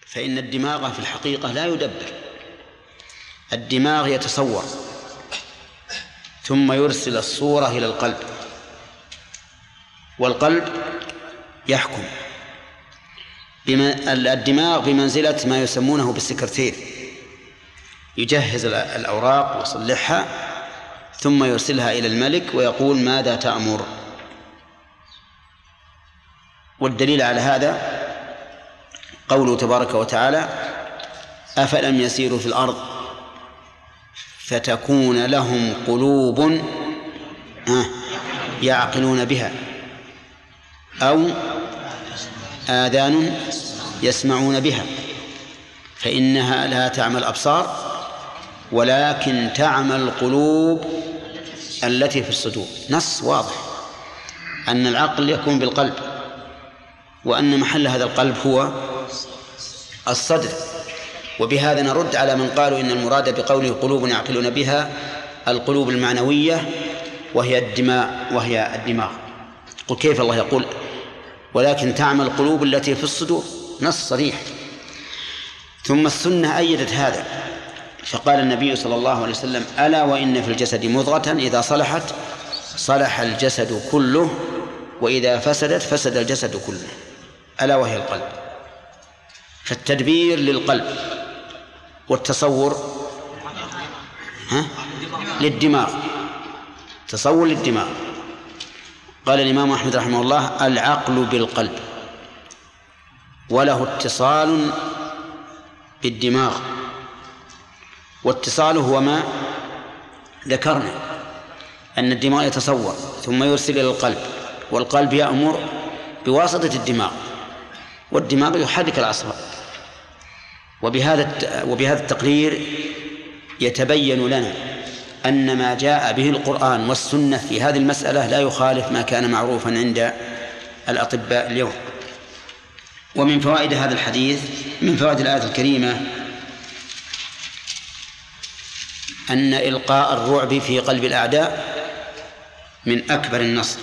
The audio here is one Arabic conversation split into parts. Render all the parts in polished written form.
فإن الدماغ في الحقيقة لا يدبر، الدماغ يتصور ثم يرسل الصورة إلى القلب، والقلب يحكم. الدماغ بمنزلة ما يسمونه بالسكرتير، يجهز الأوراق ويصلحها ثم يرسلها إلى الملك ويقول ماذا تأمر. والدليل على هذا قوله تبارك وتعالى أفلم يسيروا في الأرض فتكون لهم قلوب يعقلون بها أو آذان يسمعون بها فإنها لا تعمى الأبصار ولكن تعمى القلوب التي في الصدور. نص واضح أن العقل يكون بالقلب، وأن محل هذا القلب هو الصدر. وبهذا نرد على من قالوا إن المراد بقوله قلوب يعقلون بها القلوب المعنوية وهي الدماغ. قل كيف الله يقول ولكن تعمى القلوب التي في الصدور؟ نص صريح. ثم السنة أيدت هذا، فقال النبي صلى الله عليه وسلم ألا وإن في الجسد مضغة إذا صلحت صلح الجسد كله وإذا فسدت فسد الجسد كله، ألا وهي القلب. فالتدبير للقلب والتصور للدماغ، تصور للدماغ. قال الإمام أحمد رحمه الله العقل بالقلب وله اتصال بالدماغ، واتصاله هو ما ذكرنا أن الدماغ يتصور ثم يرسل إلى القلب، والقلب يأمر بواسطة الدماغ، والدماغ يحرك الأعصاب. وبهذا التقرير يتبين لنا أن ما جاء به القرآن والسنة في هذه المسألة لا يخالف ما كان معروفا عند الأطباء اليوم. ومن فوائد هذا الحديث، من فوائد الآية الكريمة، أن إلقاء الرعب في قلب الأعداء من أكبر النصر،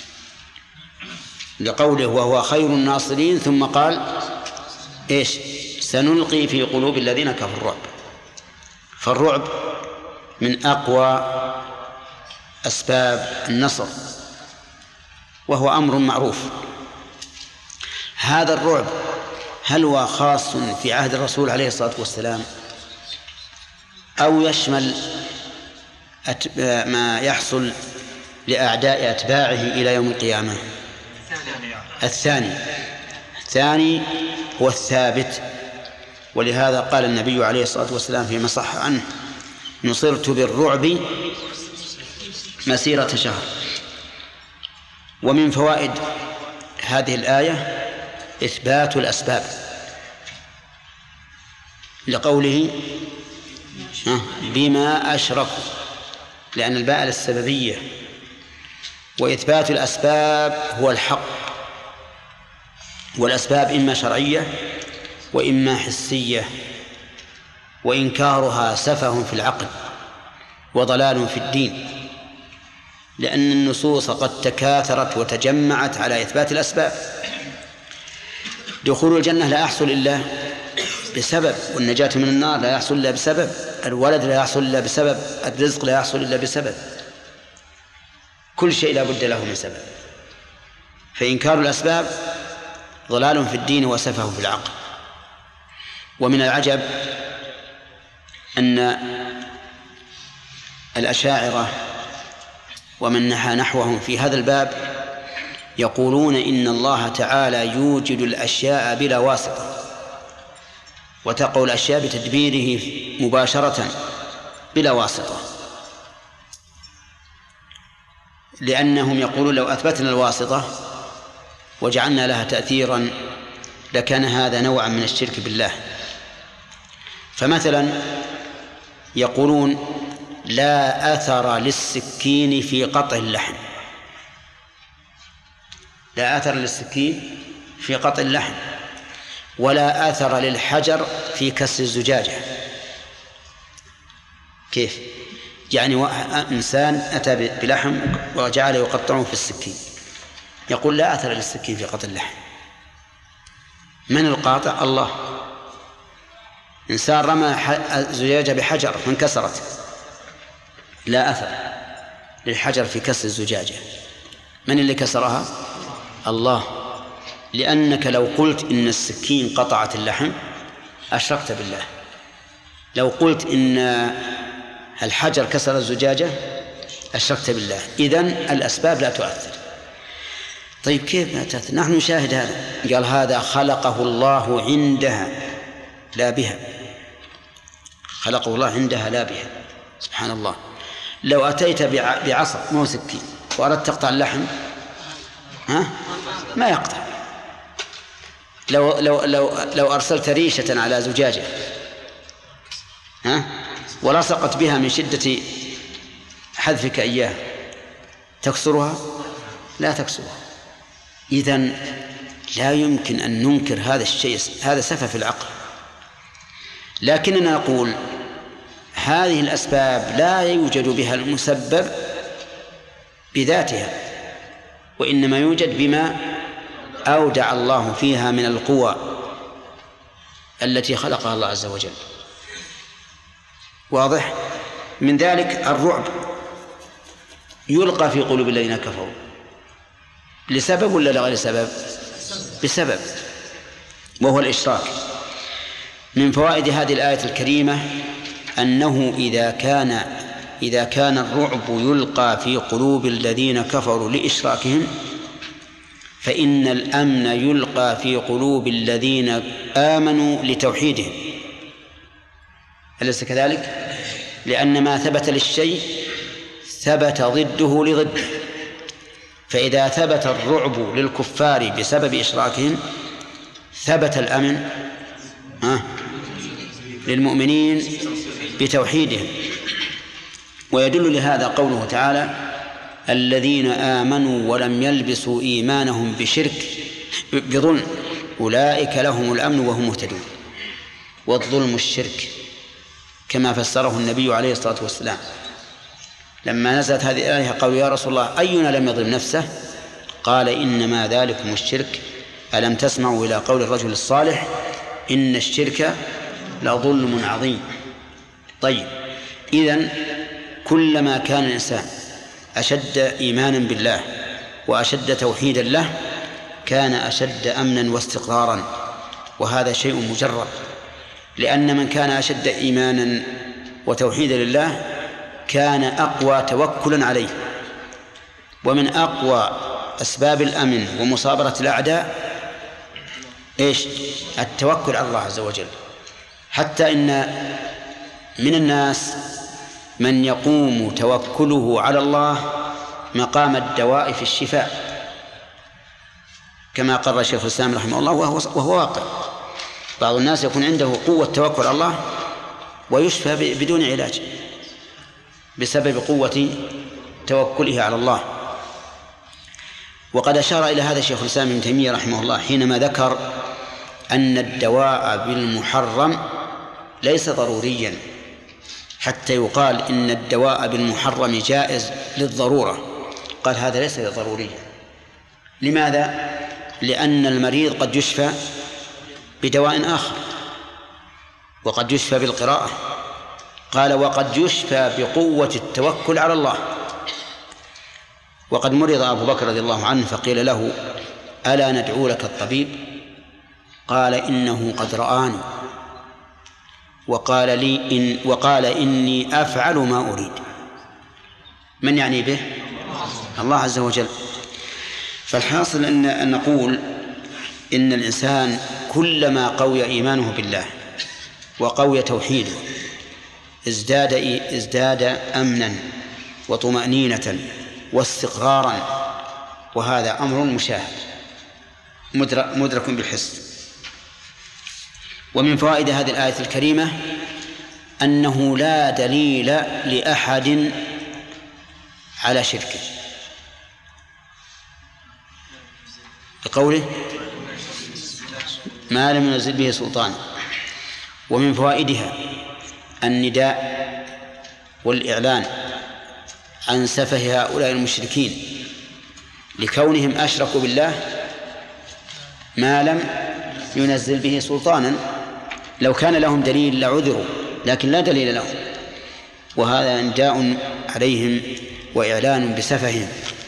لقوله وهو خير الناصرين، ثم قال إيش؟ سنلقي في قلوب الذين كفروا الرعب. فالرعب من أقوى أسباب النصر، وهو أمر معروف. هذا الرعب هل هو خاص في عهد الرسول عليه الصلاة والسلام أو يشمل ما يحصل لأعداء أتباعه إلى يوم القيامة؟ الثاني هو الثابت. ولهذا قال النبي عليه الصلاة والسلام فيما صح عنه نصرت بالرعب مسيرة شهر. ومن فوائد هذه الآية إثبات الأسباب، لقوله بما أشركوا، لأن الباء للسببية، وإثبات الأسباب هو الحق. والأسباب إما شرعية وإما حسية، وإنكارها سفه في العقل وضلال في الدين، لأن النصوص قد تكاثرت وتجمعت على إثبات الأسباب. دخول الجنة لا يحصل إلا بسبب، والنجاة من النار لا يحصل إلا بسبب، الولد لا يحصل إلا بسبب، الرزق لا يحصل إلا بسبب، كل شيء لا بد له من سبب. فإنكار الأسباب ضلال في الدين وسفه في العقل. ومن العجب أن الأشاعرة ومن نحى نحوهم في هذا الباب يقولون إن الله تعالى يوجد الأشياء بلا واسطة، وتقع الأشياء بتدبيره مباشرة بلا واسطة، لأنهم يقولون لو أثبتنا الواسطة وجعلنا لها تأثيرا لكان هذا نوعا من الشرك بالله. فمثلا يقولون لا أثر للسكين في قطع اللحم، لا أثر للسكين في قطع اللحم، ولا أثر للحجر في كسر الزجاجة. كيف؟ يعني إنسان أتى بلحم وجعل يقطعه في السكين، يقول لا أثر للسكين في قطع اللحم. من القاطع؟ الله. إنسان رمى زجاجة بحجر فانكسرت، لا أثر للحجر في كسر الزجاجة. من اللي كسرها؟ الله. لأنك لو قلت إن السكين قطعت اللحم أشركت بالله، لو قلت إن الحجر كسر الزجاجة أشركت بالله. إذن الأسباب لا تؤثر. طيب كيف لا تؤثر؟ نحن نشاهد هذا. قال هذا خلقه الله عندها لا بها، خلقه الله عندها لا بها. سبحان الله. لو أتيت بعصا مو سكين وأردت تقطع اللحم ما يقطع. لو أرسلت ريشة على زجاجة ولصقت بها من شدة حذفك إياه تكسرها؟ لا تكسرها. إذن لا يمكن أن ننكر هذا الشيء، هذا سفه في العقل. لكننا نقول هذه الأسباب لا يوجد بها المسبب بذاتها، وإنما يوجد بما أودع الله فيها من القوى التي خلقها الله عز وجل. واضح؟ من ذلك الرعب يلقى في قلوب الذين كفروا لسبب ولا لغير سبب؟ بسبب، وهو الإشراك. من فوائد هذه الآية الكريمة أنه إذا كان الرعب يلقى في قلوب الذين كفروا لإشراكهم، فإن الأمن يلقى في قلوب الذين آمنوا لتوحيدهم. أليس كذلك؟ لأن ما ثبت للشيء ثبت ضده لضده. فإذا ثبت الرعب للكفار بسبب إشراكهم ثبت الأمن للمؤمنين بتوحيدهم. ويدل لهذا قوله تعالى: الذين آمنوا ولم يلبسوا إيمانهم بظلم أولئك لهم الأمن وهم مهتدون. والظلم الشرك كما فسره النبي عليه الصلاة والسلام لما نزلت هذه الآية. قالوا: يا رسول الله أينا لم يظلم نفسه؟ قال: إنما ذلكم الشرك. ألم تسمعوا إلى قول الرجل الصالح: إن الشرك لظلم عظيم. طيب، إذن كلما كان الإنسان أشد إيمانا بالله وأشد توحيدا له كان أشد أمنا واستقرارا، وهذا شيء مجرد. لأن من كان أشد إيمانا وتوحيدا لله كان أقوى توكلا عليه. ومن أقوى أسباب الأمن ومصابرة الأعداء التوكل على الله عز وجل. حتى إن من الناس من يقوم توكله على الله مقام الدواء في الشفاء، كما قرر شيخ الإسلام رحمه الله، وهو واقع. بعض الناس يكون عنده قوة توكل على الله ويشفى بدون علاج بسبب قوة توكله على الله. وقد أشار إلى هذا شيخ الإسلام ابن تيمية رحمه الله حينما ذكر أن الدواء بالمحرم ليس ضروريا حتى يقال إن الدواء بالمحرم جائز للضرورة. قال هذا ليس ضروريا. لماذا؟ لأن المريض قد يشفى بدواء آخر، وقد يشفى بالقراءة. قال: وقد يشفى بقوة التوكل على الله. وقد مرض أبو بكر رضي الله عنه فقيل له: ألا ندعو لك الطبيب؟ قال: إنه قد رآني وقال إني أفعل ما أريد. من يعني به؟ الله عز وجل. فالحاصل أن نقول إن الإنسان كلما قوي إيمانه بالله وقوي توحيده ازداد أمنا وطمأنينة واستقرارا، وهذا أمر مشاهد مدرك بالحس. ومن فوائد هذه الآية الكريمة أنه لا دليل لأحد على شركه، بقوله: ما لم ينزل به سلطان. ومن فوائدها النداء والإعلان عن سفه هؤلاء المشركين لكونهم أشركوا بالله ما لم ينزل به سلطانا، لو كان لهم دليل لعذروا، لكن لا دليل لهم، وهذا انداء عليهم وإعلان بسفههم.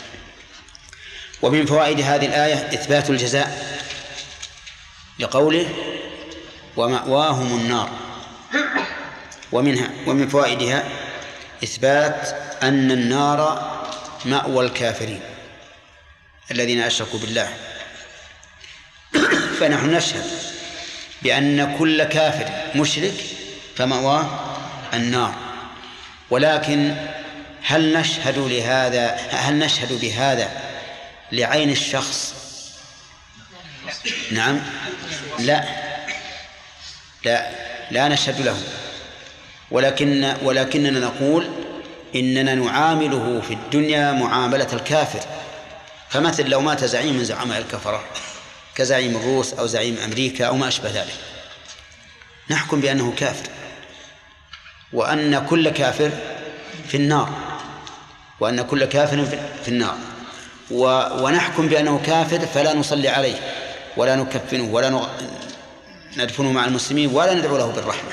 ومن فوائد هذه الآية إثبات الجزاء لقوله ومأواهم النار. ومن فوائدها إثبات أن النار مأوى الكافرين الذين أشركوا بالله. فنحن نشهد بأن كل كافر مشرك فمأواه النار، ولكن هل نشهد بهذا لعين الشخص؟ نعم، لا نشهد له، ولكننا نقول إننا نعامله في الدنيا معاملة الكافر. فمثل لو مات زعيم من زعماء الكفرة كزعيم الروس أو زعيم أمريكا أو ما أشبه ذلك، نحكم بأنه كافر، وأن كل كافر في النار، ونحكم بأنه كافر، فلا نصلي عليه ولا نكفنه ولا ندفنه مع المسلمين ولا ندعو له بالرحمة.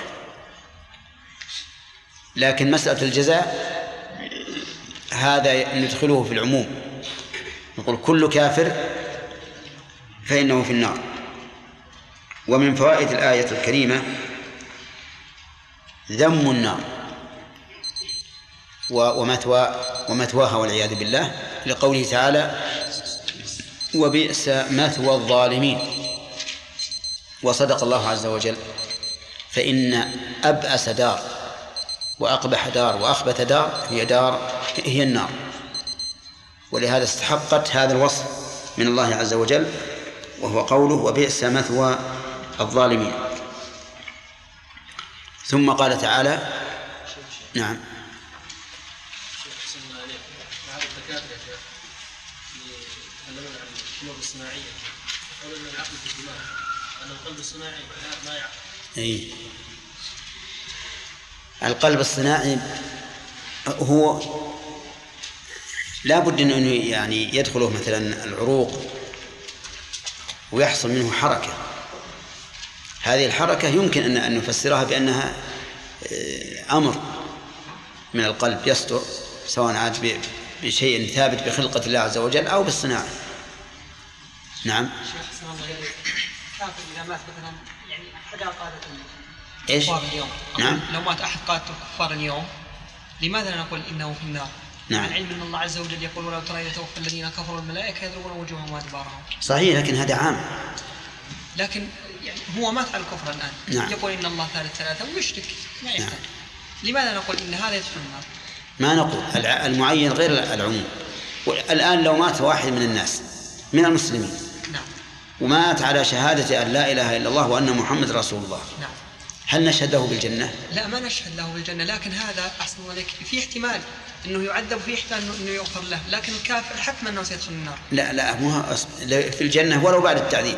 لكن مسألة الجزاء هذا ندخله في العموم، نقول كل كافر فإنه في النار. ومن فوائد الآية الكريمة ذم النار ومثواها والعياذ بالله، لقوله تعالى وبئس مثوى الظالمين. وصدق الله عز وجل، فإن أبأس دار وأقبح دار وأخبث دار هي النار، ولهذا استحقت هذا الوصف من الله عز وجل، وهو قوله وبئس مثوى الظالمين. ثم قال تعالى نعم القلب الصناعي هو لا بد أنه يعني يدخله مثلا العروق ويحصل منه حركة. هذه الحركة يمكن أن نفسرها بأنها أمر من القلب يصدر، سواء عاد بشيء ثابت بخلقة الله عز وجل أو بالصناعة. نعم. كافر إذا مات مثلا يعني أحد قادة إيش؟ اليوم. نعم. لو مات أحد قادة الكفار اليوم، لماذا نقول إنه في النار؟ نعم. العلم أن الله عز وجل يقول ولو ترى يتوفى الذين كفروا الملائكة يضربون وجوههم وأدبارهم. صحيح، لكن هذا عام. لكن يعني هو مات على الكفر الآن. نعم. يقول إن الله ثالث ثلاثة ويشرك ما يحتاج. نعم. لماذا نقول إن هذا يدخل النار؟ ما نقول المعين غير العموم. الآن لو مات واحد من الناس من المسلمين، نعم، ومات على شهادة أن لا إله إلا الله وأن محمد رسول الله، نعم، هل نشهد له بالجنة؟ لا، ما نشهد له بالجنة، لكن هذا أحسن عليك في احتمال أنه يعذب، في احتمال أنه يغفر له، لكن الكافر حتما أنه سيدخل النار. لا مو في الجنة ولو بعد التعذيب.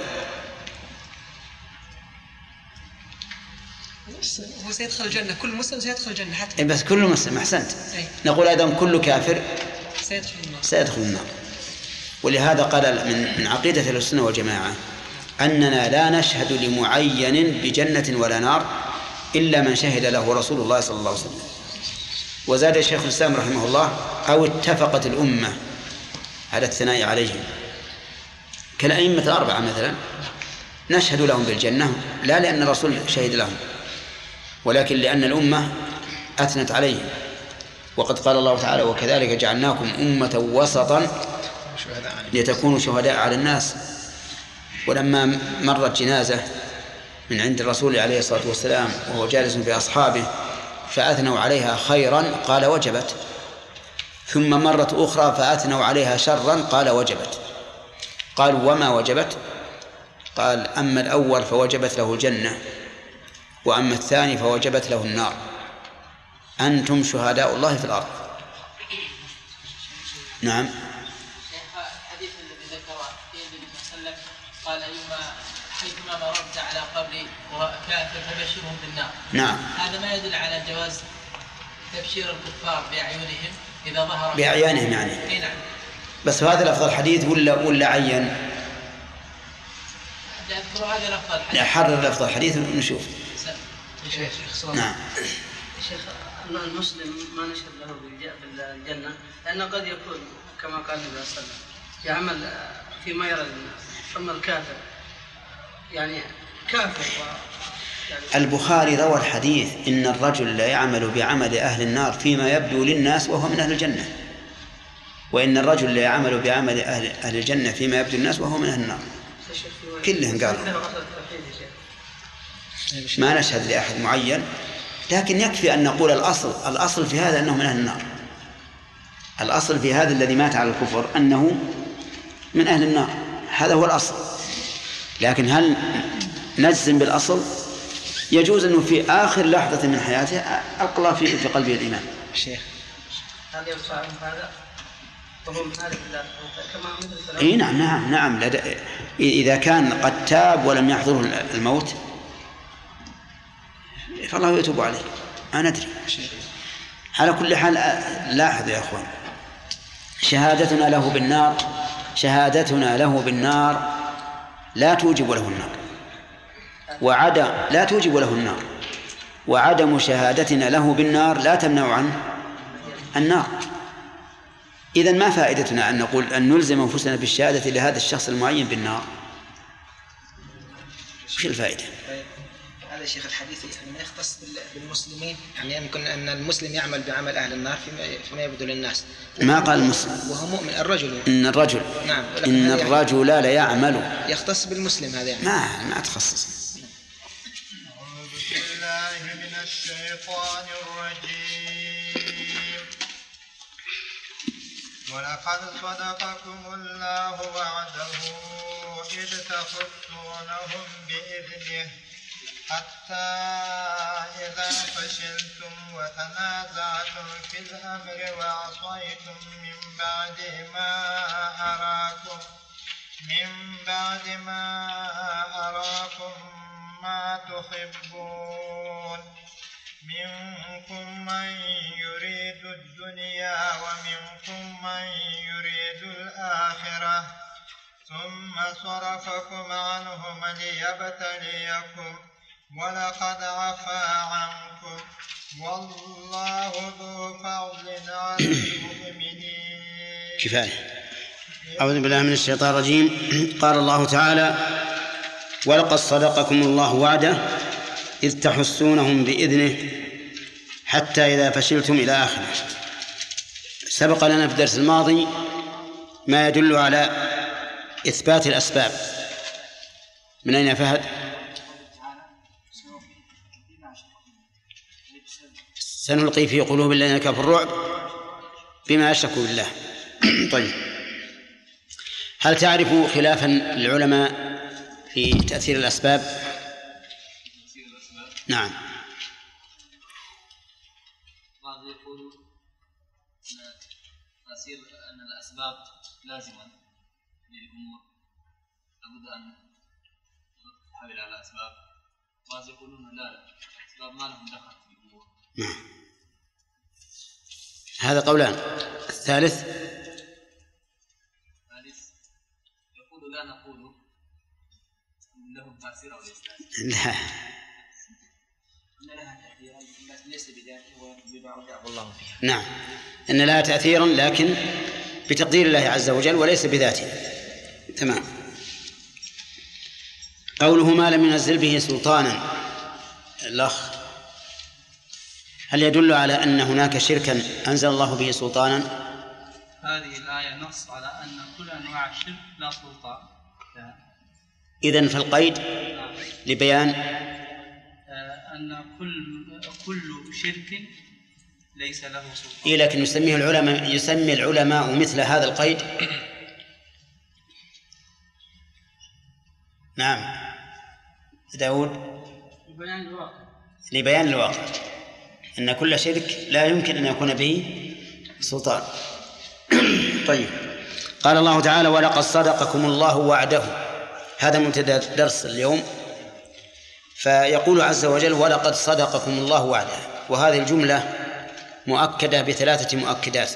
هو سيدخل الجنة، كل مسلم سيدخل الجنة حتى. بس كل مسلم، أحسنت. نقول أيضا كل كافر سيدخل النار. ولهذا قال من عقيدة أهل السنة والجماعة أننا لا نشهد لمعين بجنة ولا نار إلا من شهد له رسول الله صلى الله عليه وسلم. وزاد الشيخ الإسلام رحمه الله أو اتفقت الأمة على الثناء عليهم، كالأئمة الأربعة مثلا نشهد لهم بالجنة لا لأن الرسول شهد لهم، ولكن لأن الأمة أثنت عليهم. وقد قال الله تعالى وكذلك جعلناكم أمة وسطا لتكونوا شهداء على الناس. ولما مرت جنازة من عند الرسول عليه الصلاة والسلام وهو جالس بأصحابه فأثنوا عليها خيرا قال وجبت، ثم مرت أخرى فأثنوا عليها شرا قال وجبت. قالوا وما وجبت؟ قال أما الأول فوجبت له الجنة، وأما الثاني فوجبت له النار. أنتم شهداء الله في الأرض. نعم. الحديث الذي ذكره في النبي صلى الله عليه وسلم قال حيثما مررت على قبر وكافر فبشرهم بالنار. نعم. هذا ما يدل على جواز تبشير الكفار بأعينهم إذا ظهر بأعيانهم يعني. أي نعم. بس هذا لفظ الحديث ولا عين؟ أذكر هذا لفظ الحديث. حرر لفظ الحديث ونشوف. نعم. شيخ المسلم ما نشهد له بالجنة لأنه قد يكون كما قال النبي صلى الله عليه وسلم يعمل فيما يرى الناس، ثم الكافر يعني كافر يعني البخاري روى الحديث إن الرجل لا يعمل بعمل أهل النار فيما يبدو للناس وهو من أهل الجنة، وإن الرجل لا يعمل بعمل أهل الجنة فيما يبدو للناس وهو من أهل النار. كلهم قالوا ما نشهد لأحد معين، لكن يكفي أن نقول الأصل في هذا أنه من أهل النار. الأصل في هذا الذي مات على الكفر أنه من أهل النار، هذا هو الأصل. لكن هل نجزم بالأصل؟ يجوز أنه في آخر لحظة من حياته ألقى في قلبه الإيمان. الشيخ هل يرفع هذا وهو من أهل الله كما مثل إيه نعم إذا كان قد تاب ولم يحضره الموت فالله يتوب عليه. أنا أدري. على كل حال لاحظوا يا أخوان، شهادتنا له بالنار لا توجب له النار، لا توجب له النار، وعدم شهادتنا له بالنار لا تمنع عنه النار. إذن ما فائدتنا أن نقول أن نلزم أنفسنا بالشهادة لهذا الشخص المعين بالنار؟ وش الفائدة؟ هذا شيخ الحديث يعني ما يختص بالمسلمين، يعني يمكن أن المسلم يعمل بعمل أهل النار فيما يبدو للناس. ما قال المسلم وهو مؤمن الرجل. إن الرجل نعم. إن الرجل لا يعمل يختص بالمسلم هذا يعني. ما تخصص. أعوذ بالله من الشيطان الرجيم. ولقد صدقكم الله وعده إذ تحسونهم بإذنه حتى إذا فشلتم وتنازعتم في الأمر وعصيتم من بعد ما أراكم ما تحبون منكم من يريد الدنيا ومنكم من يريد الآخرة ثم صرفكم عنهم ليبتليكم ولقد عفا عنكم والله ذو فضل على المؤمنين. كفاية. أعوذ بالله من الشيطان الرجيم. قال الله تعالى: ولقد صدقكم الله وعده إذ تحسونهم بإذنه حتى إذا فشلتم إلى آخره. سبق لنا في الدرس الماضي ما يدل على إثبات الأسباب. من أين فهد؟ سنلقي في قلوب الذين كفروا الرعب بما أشركوا بالله. طيب، هل تعرف خلافا للعلماء في تأثير الأسباب؟ نعم. بعض يقول تأثير أن الأسباب لازمة للأمور لابد أن تحمل على أسباب. بعض يقولون لا الأسباب ما لهم دخل في الأمور. نعم، هذا قولان. الثالث يقول لا نقول لهم تأثير أو ليس. لا، ليس بذاته ويدعو الله فيها. نعم، إن لها تأثيرا لكن بتقدير الله عز وجل وليس بذاته. تمام. قوله ما لم ينزل به سلطانا، الأخ، هل يدل على أن هناك شركا أنزل الله به سلطانا؟ هذه الآية نص على أن كل أنواع الشرك لا سلطان. إذن فالقيد لبيان أن كل شرك ليس له سلطان. إيه، لكن يسمي العلماء مثل هذا القيد. نعم داود. لبيان الواقع أن كل شرك لا يمكن أن يكون به سلطان. طيب، قال الله تعالى: ولقد صدقكم الله وعده. هذا مبتدأ درس اليوم. فيقول عز وجل: ولقد صدقكم الله وعده، وهذه الجملة مؤكدة بثلاثة مؤكدات.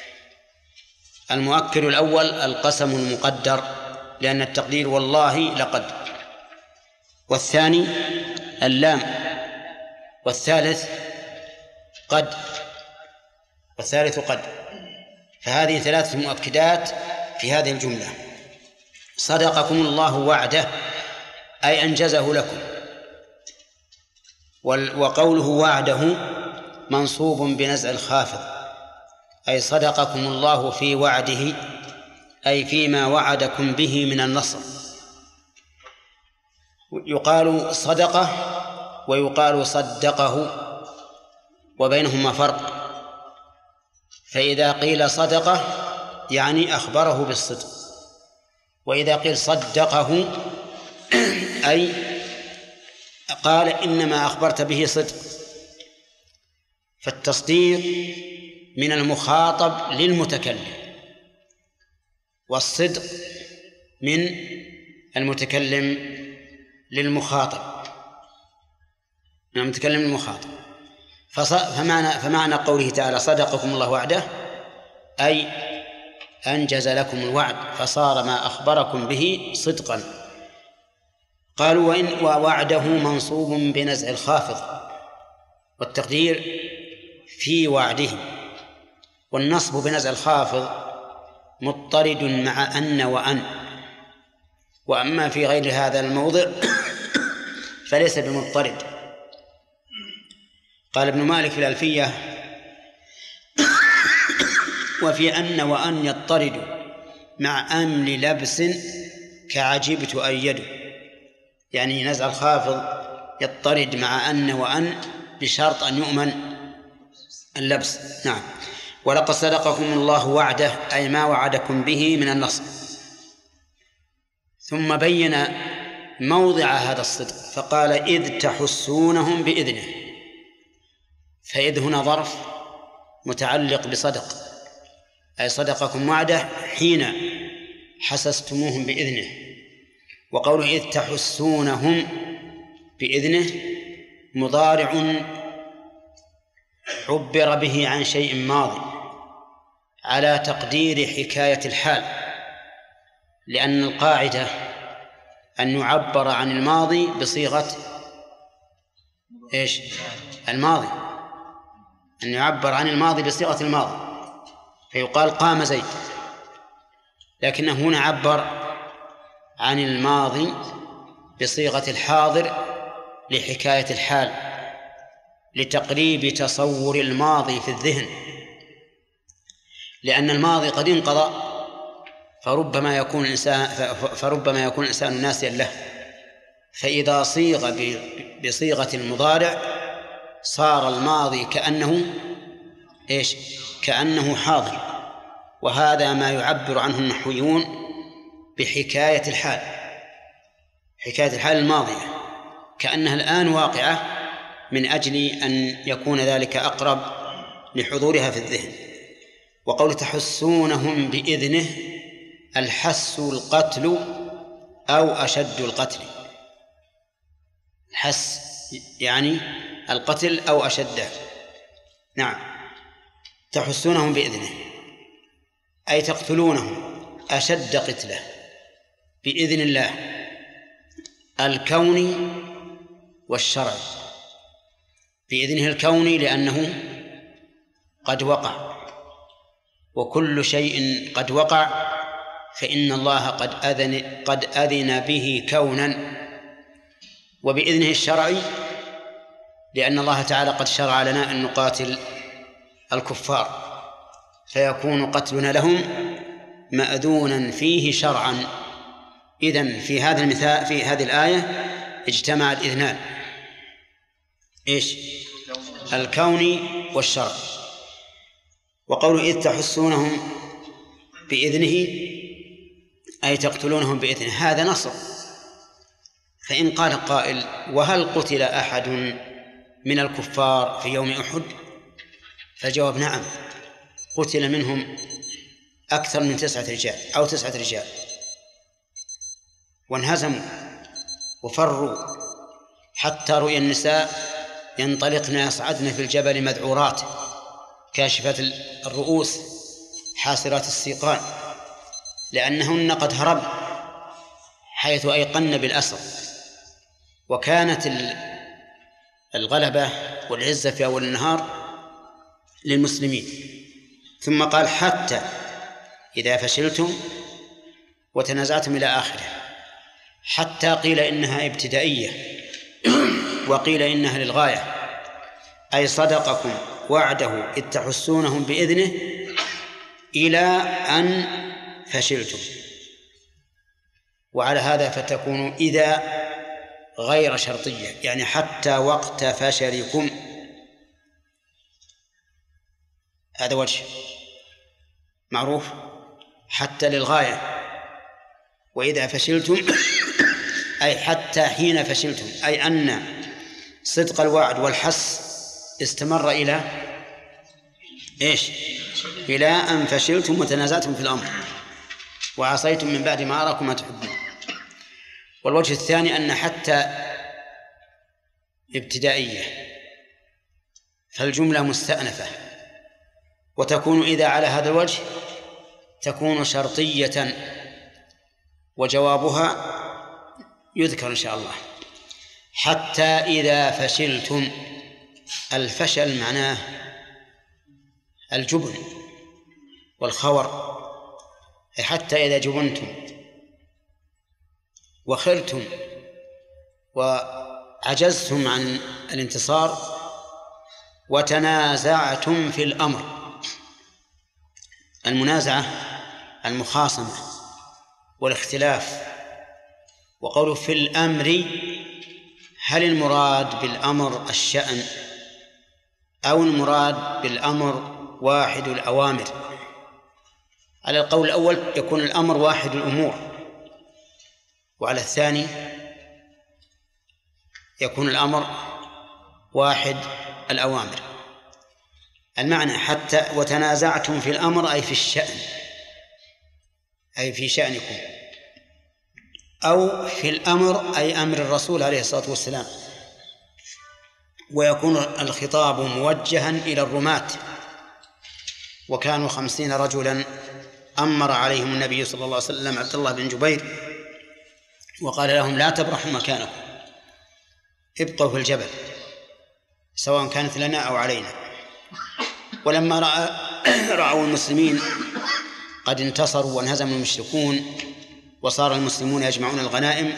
المؤكد الأول القسم المقدر، لأن التقدير والله لقد. والثاني اللام والثالث قد، فهذه ثلاثة مؤكدات في هذه الجملة. صدقكم الله وعده أي أنجزه لكم، وقوله وعده منصوب بنزع الخافض، أي صدقكم الله في وعده أي فيما وعدكم به من النصر. يقال صدقه ويقال صدقه وبينهما فرق، فإذا قيل صدقه يعني أخبره بالصدق، وإذا قيل صدقه أي قال إنما أخبرت به صدق. فالتصديق من المخاطب للمتكلم، والصدق من المتكلم للمخاطب، من المتكلم للمخاطب. فمعنى قوله تعالى صدقكم الله وعده أي أنجز لكم الوعد، فصار ما أخبركم به صدقا. قالوا وإن ووعده منصوب بنزع الخافض، والتقدير في وعده، والنصب بنزع الخافض مضطرد مع أن وأن، وأما في غير هذا الموضع فليس بمضطرد. قال ابن مالك في الألفية وفي أن وأن يضطرد مع أمل لبس كعجبت أيده، يعني نزع الخافض يضطرد مع أن وأن بشرط أن يؤمن اللبس. نعم. ولقد صدقكم الله وعده أي ما وعدكم به من النصر. ثم بين موضع هذا الصدق فقال إذ تحسونهم بإذنه، فإذ هنا ظرف متعلق بصدق، أي صدقكم وعده حين حسستموهم بإذنه. وقوله إذ تحسونهم بإذنه مضارع عبر به عن شيء ماضي على تقدير حكاية الحال، لأن القاعدة أن يعبر عن الماضي بصيغة إيش؟ الماضي، أن يعبر عن الماضي بصيغة الماضي، فيقال قام زيد، لكنه هنا عبر عن الماضي بصيغة الحاضر لحكاية الحال، لتقريب تصور الماضي في الذهن، لأن الماضي قد انقضى فربما يكون الإنسان ناسيا له، فإذا صيغ بصيغة المضارع صار الماضي كأنه حاضر، وهذا ما يعبر عنه النحويون بحكاية الحال، حكاية الحال الماضية كأنها الآن واقعة، من أجل أن يكون ذلك أقرب لحضورها في الذهن. وقول تحسونهم بإذنه الحس القتل أو أشد القتل، الحس يعني القتل أو أشده. نعم. تحسونهم بإذنه أي تقتلونهم أشد قتله بإذن الله الكوني والشرعي. بإذنه الكوني لأنه قد وقع، وكل شيء قد وقع فإن الله قد أذن به كونا. وبإذنه الشرعي لأن الله تعالى قد شرع لنا أن نقاتل الكفار، فيكون قتلنا لهم مأذونا فيه شرعا. إذن في هذا المثال، في هذه الآية اجتمع الإذنان، الكوني والشرعي. وقوله إذ تحسونهم بإذنه أي تقتلونهم بإذنه، هذا نصر. فإن قال قائل وهل قتل أحد من الكفار في يوم أحد؟ فالجواب نعم، قتل منهم أكثر من 9 رجال أو 9 رجال، وانهزموا وفروا حتى رؤي النساء ينطلقن يصعدن في الجبل مذعورات كاشفات الرؤوس حاسرات السيقان، لأنهن قد هربن حيث أيقن بالأسر. وكانت الغلبة والعزة في أول النهار للمسلمين. ثم قال حتى إذا فشلتم وتنازعتم إلى آخره. حتى قيل إنها ابتدائية وقيل إنها للغاية، أي صدقكم وعده إذ تحسونهم بإذنه إلى أن فشلتم. وعلى هذا فتكون إذا غير شرطية، يعني حتى وقت فشلكم، هذا وجه معروف. حتى للغاية، وإذا فشلتم أي حتى حين فشلتم، أي أن صدق الوعد والحث استمر إلى إيش؟ إلى أن فشلتم وتنازعتم في الأمر وعصيتم من بعد ما أراكم ما تحبون. والوجه الثاني أن حتى ابتدائية، فالجملة مستأنفة، وتكون إذا على هذا الوجه تكون شرطية، وجوابها يذكر إن شاء الله. حتى إذا فشلتم، الفشل معناه الجبن والخور، حتى إذا جبنتم وخرتم وعجزتم عن الانتصار وتنازعتم في الأمر. المنازعة المخاصمة والاختلاف. وقوله في الأمر، هل المراد بالأمر الشأن أو المراد بالأمر واحد الأوامر؟ على القول الأول يكون الأمر واحد الأمور، وعلى الثاني يكون الأمر واحد الأوامر. المعنى حتى وتنازعتم في الأمر أي في الشأن، أي في شأنكم، أو في الأمر أي أمر الرسول عليه الصلاة والسلام. ويكون الخطاب موجها إلى الرماة، وكانوا 50 رجلا أمر عليهم النبي صلى الله عليه وسلم عبد الله بن جبير وقال لهم لا تبرحوا مكانكم، ابقوا في الجبل سواء كانت لنا أو علينا. ولما رأوا المسلمين قد انتصروا وانهزم المشركون وصار المسلمون يجمعون الغنائم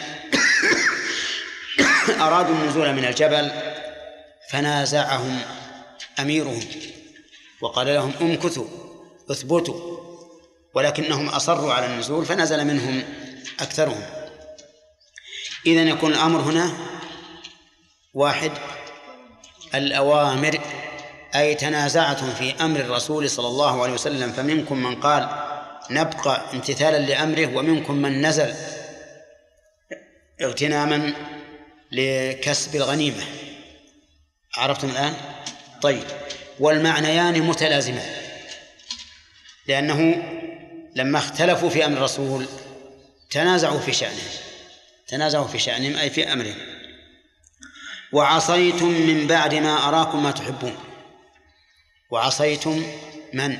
أرادوا النزول من الجبل، فنازعهم أميرهم وقال لهم امكثوا اثبتوا، ولكنهم أصروا على النزول فنزل منهم أكثرهم. إذن يكون الأمر هنا واحد الأوامر، أي تنازعتم في أمر الرسول صلى الله عليه وسلم، فمنكم من قال نبقى امتثالا لأمره، ومنكم من نزل اغتناما لكسب الغنيمة. عرفتم الآن؟ طيب، والمعنيان متلازمان، لأنه لما اختلفوا في أمر الرسول تنازعوا في شأنهم أي في أمرهم. وعصيتم من بعد ما أراكم ما تحبون. وعصيتم من؟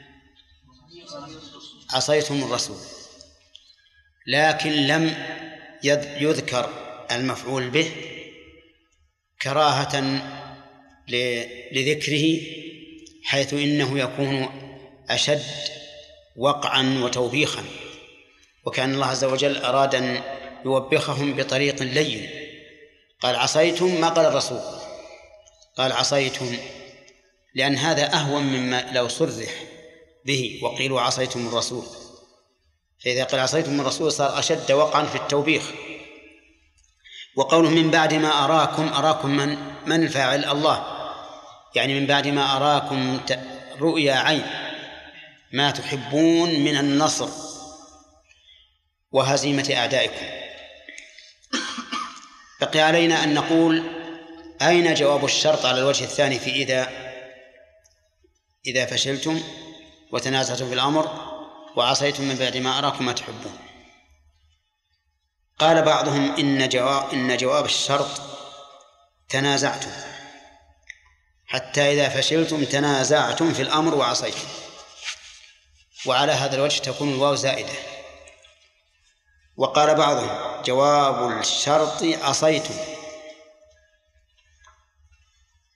عصيتم الرسول، لكن لم يذكر المفعول به كراهة لذكره، حيث إنه يكون أشد وقعا وتوبيخا، وكان الله عز وجل أراد أن يوبخهم بطريق لين. قال عصيتم، ما قال الرسول، قال عصيتم، لأن هذا أهون مما لو صرح به وقيلوا عصيتم الرسول. فإذا قال عصيتم الرسول صار أشد وقعا في التوبيخ. وقوله من بعد ما أراكم من الفاعل؟ الله، يعني من بعد ما أراكم رؤيا عين ما تحبون من النصر وهزيمة أعدائكم. بقي علينا أن نقول أين جواب الشرط على الوجه الثاني في إذا فشلتم وتنازعتم في الأمر وعصيتم من بعد ما أراكم ما تحبون. قال بعضهم إن جواب الشرط تنازعتم، حتى إذا فشلتم تنازعتم في الأمر وعصيتم، وعلى هذا الوجه تكون الواو زائدة. وقال بعضهم جواب الشرط عصيتم،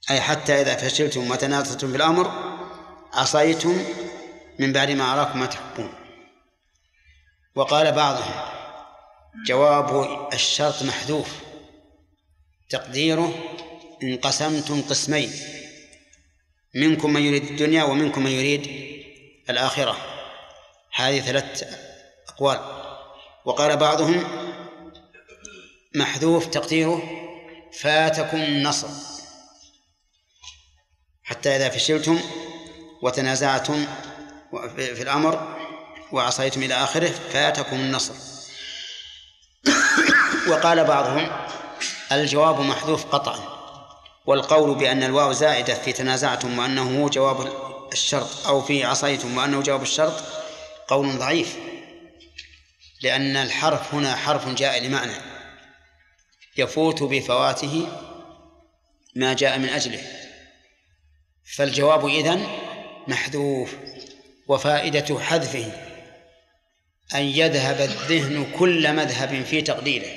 أي حتى إذا فشلتم وتنازعتم في الأمر عصيتم من بعد ما أراكم ما تحبون. وقال بعضهم جواب الشرط محذوف تقديره انقسمتم قسمين منكم من يريد الدنيا ومنكم من يريد الآخرة. هذه 3 أقوال. وقال بعضهم محذوف تقديره فاتكم النصر حتى إذا فشلتم وتنازعتم في الأمر وعصيتم إلى آخره فاتكم النصر. وقال بعضهم الجواب محذوف قطعا، والقول بأن الواو زائدة في تنازعتم وأنه هو جواب الشرط أو في عصيتم وأنه جواب الشرط قول ضعيف، لأن الحرف هنا حرف جاء لمعنى يفوت بفواته ما جاء من أجله، فالجواب إذن محذوف. وفائدة حذفه أن يذهب الذهن كل مذهب في تقديره،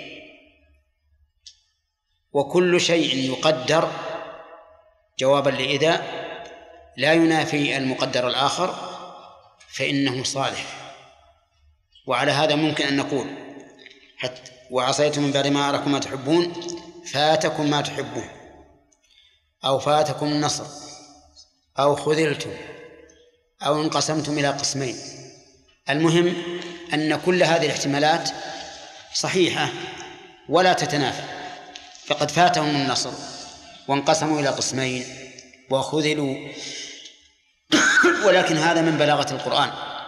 وكل شيء يقدر جوابا لإذا لا ينافي المقدر الآخر فإنه صالح. وعلى هذا ممكن أن نقول حتى وعصيتم من بعد ما أراكم ما تحبون فاتكم ما تحبون، أو فاتكم النصر، أو خذلتم، أو انقسمتم إلى قسمين. المهم أن كل هذه الاحتمالات صحيحة ولا تتنافى، فقد فاتهم النصر وانقسموا إلى قسمين وخذلوا. ولكن هذا من بلاغة القرآن،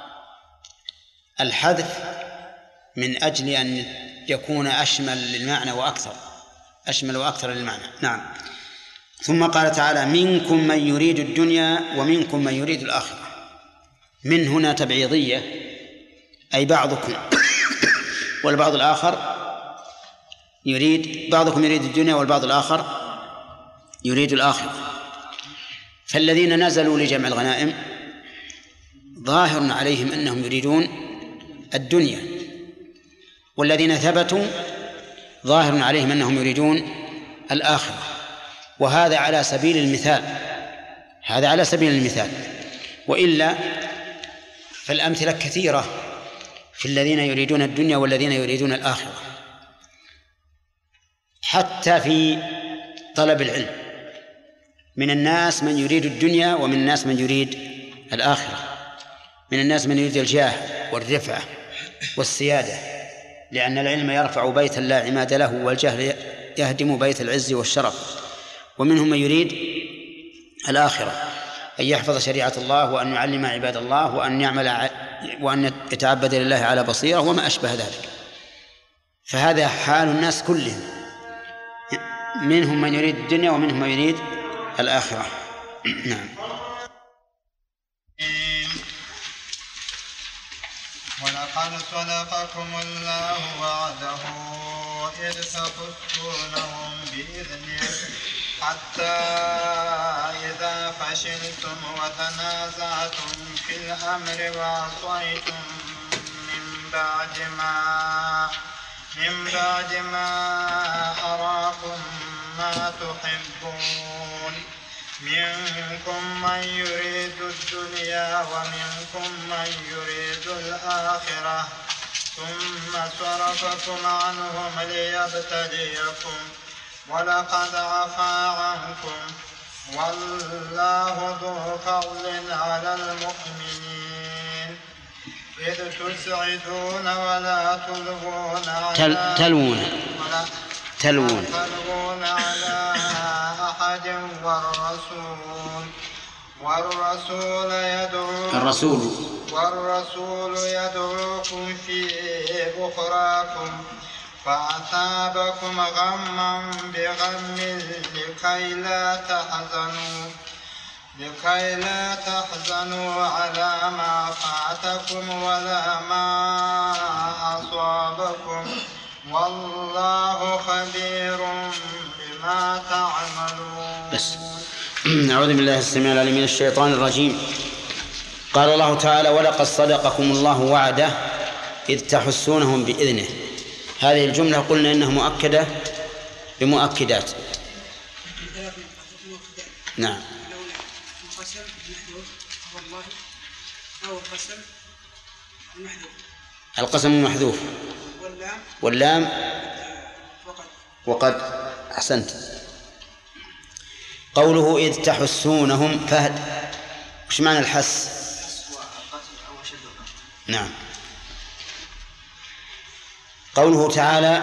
الحذف من أجل أن يكون أشمل للمعنى وأكثر، أشمل وأكثر للمعنى. نعم. ثم قال تعالى منكم من يريد الدنيا ومنكم من يريد الآخرة. من هنا تبعيضية، أي بعضكم والبعض الآخر يريد، بعضكم يريد الدنيا والبعض الآخر يريد الآخرة. فالذين نزلوا لجمع الغنائم ظاهر عليهم أنهم يريدون الدنيا، والذين ثبتوا ظاهر عليهم أنهم يريدون الآخرة. وهذا على سبيل المثال، هذا على سبيل المثال، وإلا فالأمثلة كثيرة في الذين يريدون الدنيا والذين يريدون الآخرة. حتى في طلب العلم من الناس من يريد الدنيا ومن الناس من يريد الآخرة. من الناس من يريد الجاه والرفعة والسيادة، لأن العلم يرفع بيتا لا عماد له، والجهل يهدم بيت العز والشرف. ومنهم من يريد الآخرة، أن يحفظ شريعة الله وأن يعلم عباد الله وأن يعمل وأن يتعبد لله على بصيرة وما أشبه ذلك. فهذا حال الناس كلهم، منهم من يريد الدنيا ومنهم من يريد الآخرة. نعم. ولقد صدقكم الله وعده إذ تحسونهم بإذنه حتى إذا فشلتم وتنازعتم في الأمر وعصيتم من بعد ما أراكم ما تحبون منكم من يريد الدنيا ومنكم من يريد الآخرة ثم صرفكم عنهم ليبتليكم ولقد عفا عنكم والله ذو فضل على المؤمنين إذ تسعدون ولا تلوون على أحد والرسول يدعوكم في أخراكم فأصابكم غما بغم لكي لا تحزنوا على ما فاتكم ولا ما أصابكم والله خبير بما تعملون. بس أعوذ بالله السميع العليم من الشيطان الرجيم. قال الله تعالى ولقد صدقكم الله وعده إذ تحسونهم بإذنه. هذه الجملة قلنا إنها مؤكدة بمؤكدات. نعم. القسم المحذوف والله أو القسم المحذوف. القسم المحذوف واللام وقد. أحسنت. قوله إذ تحسونهم فهد، وش معنى الحس؟ نعم. قوله تعالى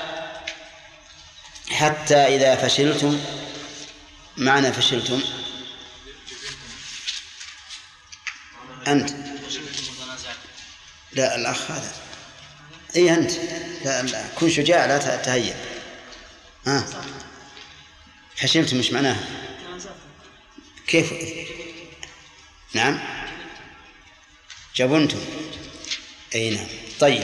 حتى إذا فشلتم، معنى فشلتم أنت، لا الأخ هذا، أي أنت، لا كن شجاع لا تهيأ. فشلتم مش معناها كيف؟ نعم جبنتم، أي نعم. طيب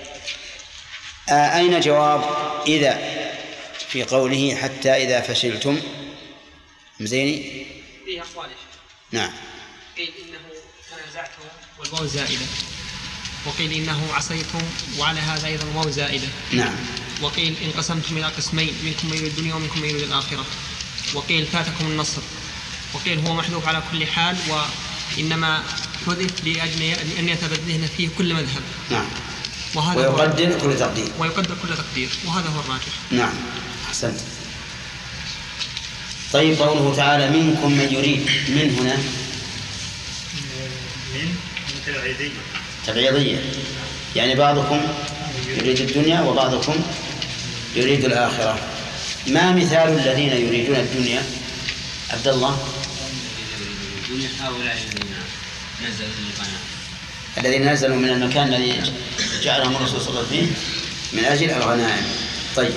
أين جواب إذا في قوله حتى إذا فشلتم؟ مزيني فيه أقوال. نعم. قيل إنه تنازعتم والواو زائدة، وقيل إنه عصيتم وعلى هذا أيضا واو زائدة. نعم. وقيل انقسمتم إلى قسمين، منكم من يريد الدنيا ومنكم من يريد الآخرة. وقيل فاتكم النصر. وقيل هو محذوف على كل حال، وإنما حذف لأجل أن يتبدهن فيه كل مذهب. نعم. ويقدر كل تقدير. ويقدر كل تقدير، وهذا هو الراجح. نعم أحسنت. طيب قوله تعالى منكم من يريد، من هنا من تبعيضية، يعني بعضكم يريد الدنيا وبعضكم يريد الآخرة. ما مثال الذين يريدون الدنيا؟ عبد الله. الذين نزلوا من المكان الذي جعلهم الرسول صلى الله عليه وسلم فيه من أجل الغنائم. طيب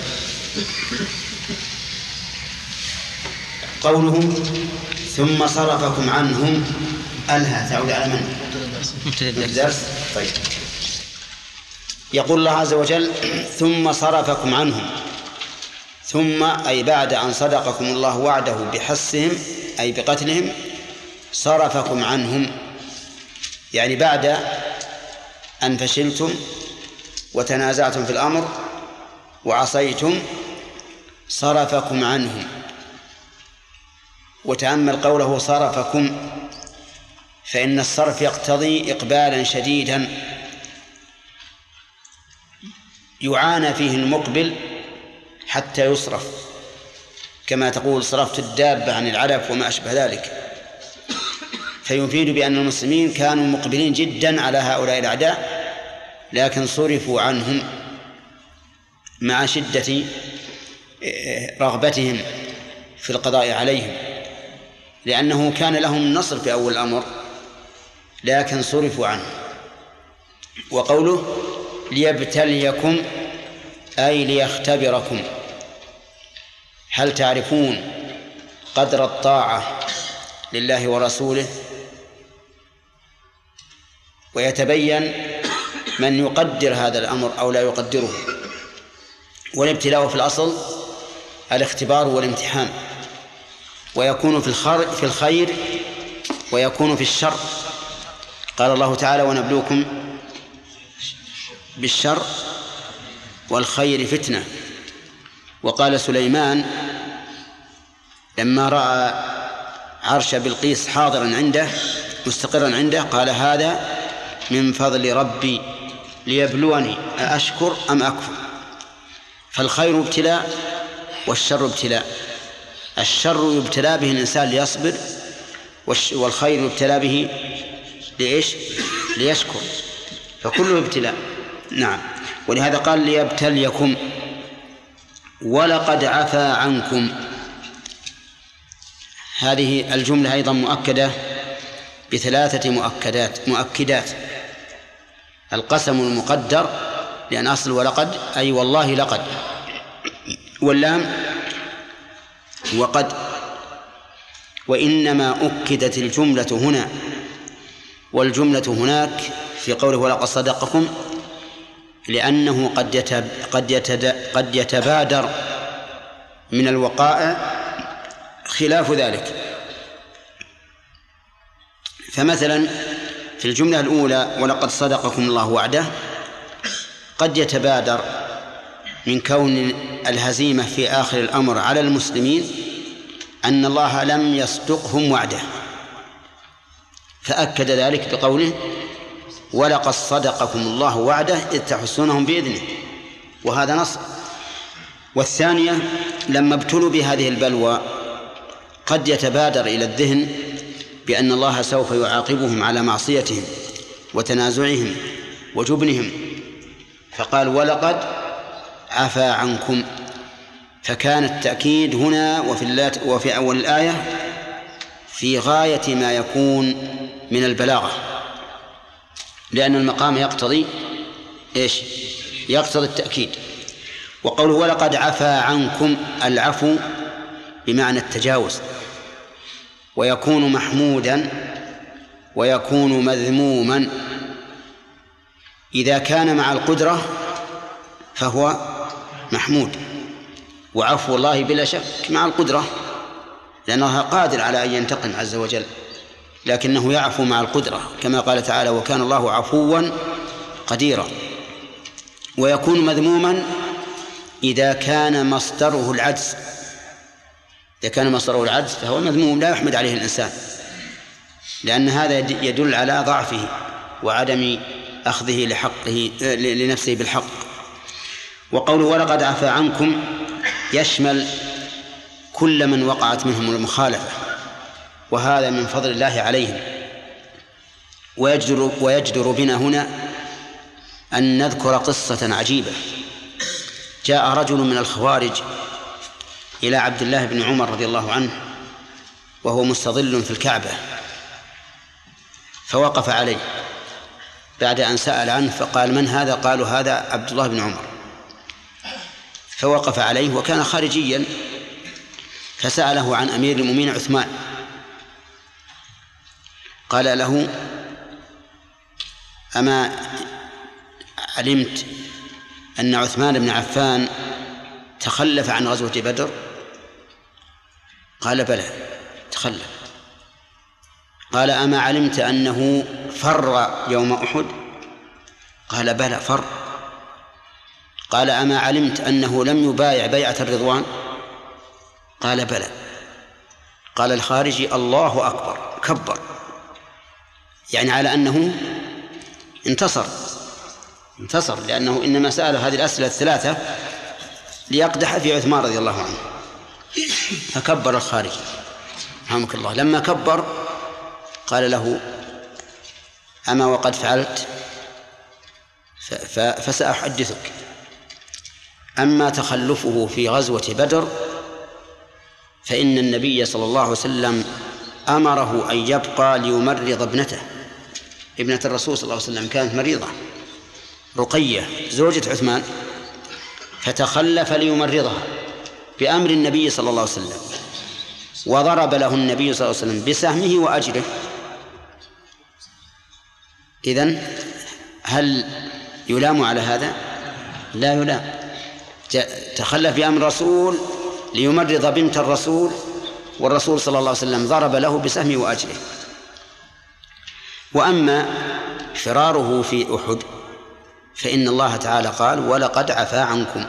قوله ثم صرفكم عنهم، ألها تعود على من؟ الدرس. طيب يقول الله عز وجل ثم صرفكم عنهم، ثم أي بعد أن صدقكم الله وعده بحسهم أي بقتلهم، صرفكم عنهم يعني بعد أن فشلتم وتنازعتم في الأمر وعصيتم صرفكم عنهم. وتأمل قوله صرفكم، فإن الصرف يقتضي إقبالا شديدا يعانى فيه المقبل حتى يصرف، كما تقول صرفت الدابة عن العلف وما أشبه ذلك. فيفيد بأن المسلمين كانوا مقبلين جدا على هؤلاء الأعداء، لكن صرفوا عنهم مع شدة رغبتهم في القضاء عليهم، لأنه كان لهم النصر في أول الأمر لكن صرفوا عنه. وقوله ليبتليكم أي ليختبركم، هل تعرفون قدر الطاعة لله ورسوله؟ ويتبين من يقدر هذا الأمر أو لا يقدره. والابتلاء في الأصل الاختبار والامتحان، ويكون في الخير ويكون في الشر. قال الله تعالى ونبلوكم بالشر والخير فتنة. وقال سليمان لما رأى عرش بلقيس حاضرا عنده مستقرا عنده قال هذا من فضل ربي ليبلوني أأشكر أم أكفر. فالخير ابتلاء والشر ابتلاء. الشر يبتلى به الإنسان ليصبر، والخير يبتلى به لإيش؟ ليشكر. فكله ابتلاء. نعم. ولهذا قال ليبتليكم ولقد عفا عنكم. هذه الجملة أيضا مؤكدة بثلاثة مؤكدات. القسم المقدر لأن أصل ولقد أي والله لقد، واللام وقد. وإنما أكدت الجملة هنا والجملة هناك في قوله ولقد صدقكم لأنه قد يتبادر من الوقائع خلاف ذلك. فمثلا في الجملة الأولى ولقد صدقكم الله وعده قد يتبادر من كون الهزيمة في آخر الأمر على المسلمين أن الله لم يصدقهم وعده، فأكد ذلك بقوله ولقد صدقكم الله وعده إذ تحسونهم بإذنه، وهذا نص. والثانية لما ابتلوا بهذه البلوى قد يتبادر إلى الذهن بأن الله سوف يعاقبهم على معصيتهم وتنازعهم وجبنهم، فقال ولقد عفا عنكم، فكان التأكيد هنا وفي أول الآية في غاية ما يكون من البلاغة، لأن المقام يقتضي إيش؟ يقتضي التأكيد. وقوله ولقد عفا عنكم، العفو بمعنى التجاوز، ويكون محمودا ويكون مذموما. إذا كان مع القدرة فهو محمود، وعفو الله بلا شك مع القدرة، لأنه قادر على أن ينتقم عز وجل، لكنه يعفو مع القدرة كما قال تعالى وكان الله عفوا قديرا. ويكون مذموما إذا كان مصدره العجز، إذا كان مصدره العجز فهو مذموم لا يحمد عليه الإنسان، لأن هذا يدل على ضعفه وعدم أخذه لحقه لنفسه بالحق. وقوله ولقد عفا عنكم يشمل كل من وقعت منهم المخالفة، وهذا من فضل الله عليهم. ويجدر بنا هنا أن نذكر قصة عجيبة. جاء رجل من الخوارج إلى عبد الله بن عمر رضي الله عنه وهو مستظل في الكعبة، فوقف عليه بعد أن سأل عنه فقال من هذا؟ قالوا هذا عبد الله بن عمر. فوقف عليه وكان خارجيا، فسأله عن أمير المؤمنين عثمان، قال له أما علمت أن عثمان بن عفان تخلف عن غزوة بدر؟ قال بلى تخلف. قال أما علمت أنه فر يوم أحد؟ قال بلى فر. قال أما علمت أنه لم يبايع بيعة الرضوان؟ قال بلى. قال الخارجي الله أكبر، كبر، يعني على أنه انتصر، لأنه إنما سأل هذه الأسئلة الثلاثة ليقدح في عثمان رضي الله عنه، فكبر الخارجي رحمك الله. لما كبر قال له أما وقد فعلت؟ فسأحدثك. أما تخلفه في غزوة بدر فإن النبي صلى الله عليه وسلم أمره أن يبقى ليمرض ابنة الرسول صلى الله عليه وسلم، كانت مريضة، رقية زوجة عثمان، فتخلف ليمرضها بأمر النبي صلى الله عليه وسلم، وضرب له النبي صلى الله عليه وسلم بسهمه وأجره. إذن هل يلام على هذا؟ لا يلام. تخلف بأمر الرسول ليمرض بنت الرسول، والرسول صلى الله عليه وسلم ضرب له بسهمه وأجره. وأما فراره في أحد فإن الله تعالى قال ولقد عفا عنكم.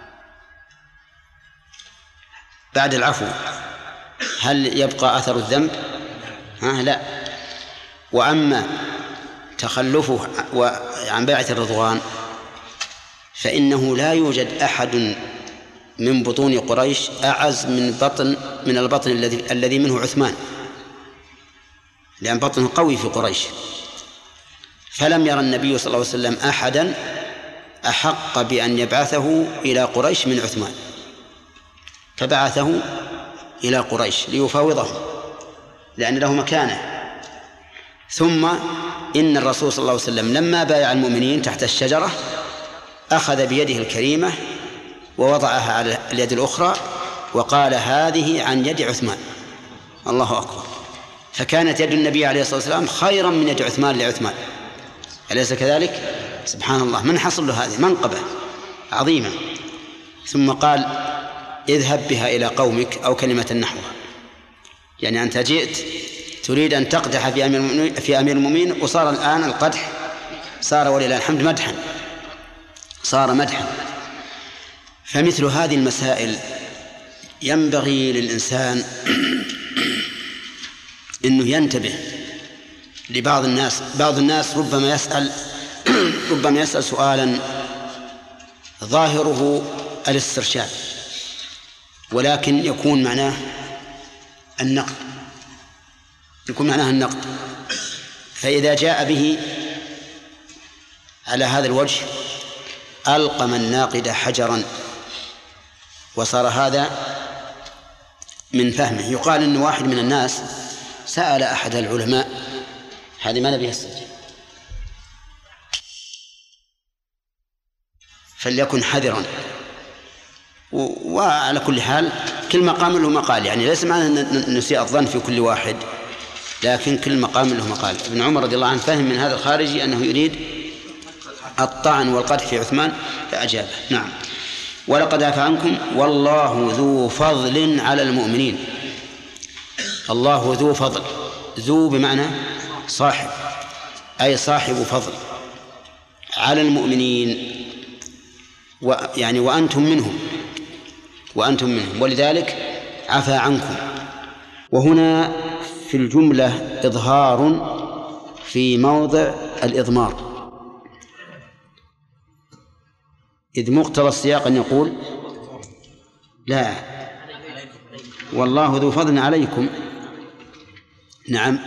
بعد العفو هل يبقى أثر الذنب؟ لا. وأما تخلفه عن بيعة الرضوان فإنه لا يوجد أحد من بطون قريش أعز من البطن الذي منه عثمان، لأن بطنه قوي في قريش. فلم يرى النبي صلى الله عليه وسلم أحدا أحق بأن يبعثه إلى قريش من عثمان، فبعثه إلى قريش ليفاوضهم لأن له مكانة. ثم إن الرسول صلى الله عليه وسلم لما بايع المؤمنين تحت الشجرة أخذ بيده الكريمة ووضعها على اليد الأخرى وقال هذه عن يد عثمان. الله أكبر. فكانت يد النبي عليه الصلاة والسلام خيرا من يد عثمان لعثمان، أليس كذلك؟ سبحان الله، من حصل له هذه منقبة عظيمة. ثم قال اذهب بها إلى قومك أو كلمة نحوها، يعني أنت جئت تريد أن تقدح في أمير المؤمنين، وصار الآن القدح صار ولله الحمد مدحا، صار مدحا. فمثل هذه المسائل ينبغي للإنسان أنه ينتبه لبعض الناس. بعض الناس ربما يسأل سؤالا ظاهره الاسترشاد، ولكن يكون معناه النقد. فإذا جاء به على هذا الوجه ألقم الناقد حجرا، وصار هذا من فهمه. يقال إن واحد من الناس سأل أحد العلماء، هذه ما نبيها السجن، فليكن حذرا. وعلى كل حال كل مقام له مقال، يعني ليس معنى أن نسيء الظن في كل واحد، لكن كل مقام له مقال. ابن عمر رضي الله عنه فهم من هذا الخارجي أنه يريد الطعن والقدح في عثمان فأجابه. نعم. ولقد عفا عنكم والله ذو فضل على المؤمنين. الله ذو فضل، ذو بمعنى صاحب، أي صاحب فضل على المؤمنين، يعني وأنتم منهم، ولذلك عفا عنكم. وهنا في الجملة إظهار في موضع الإضمار، إذ مقتضى السياق أن يقول لا والله ذو فضل عليكم. نعم.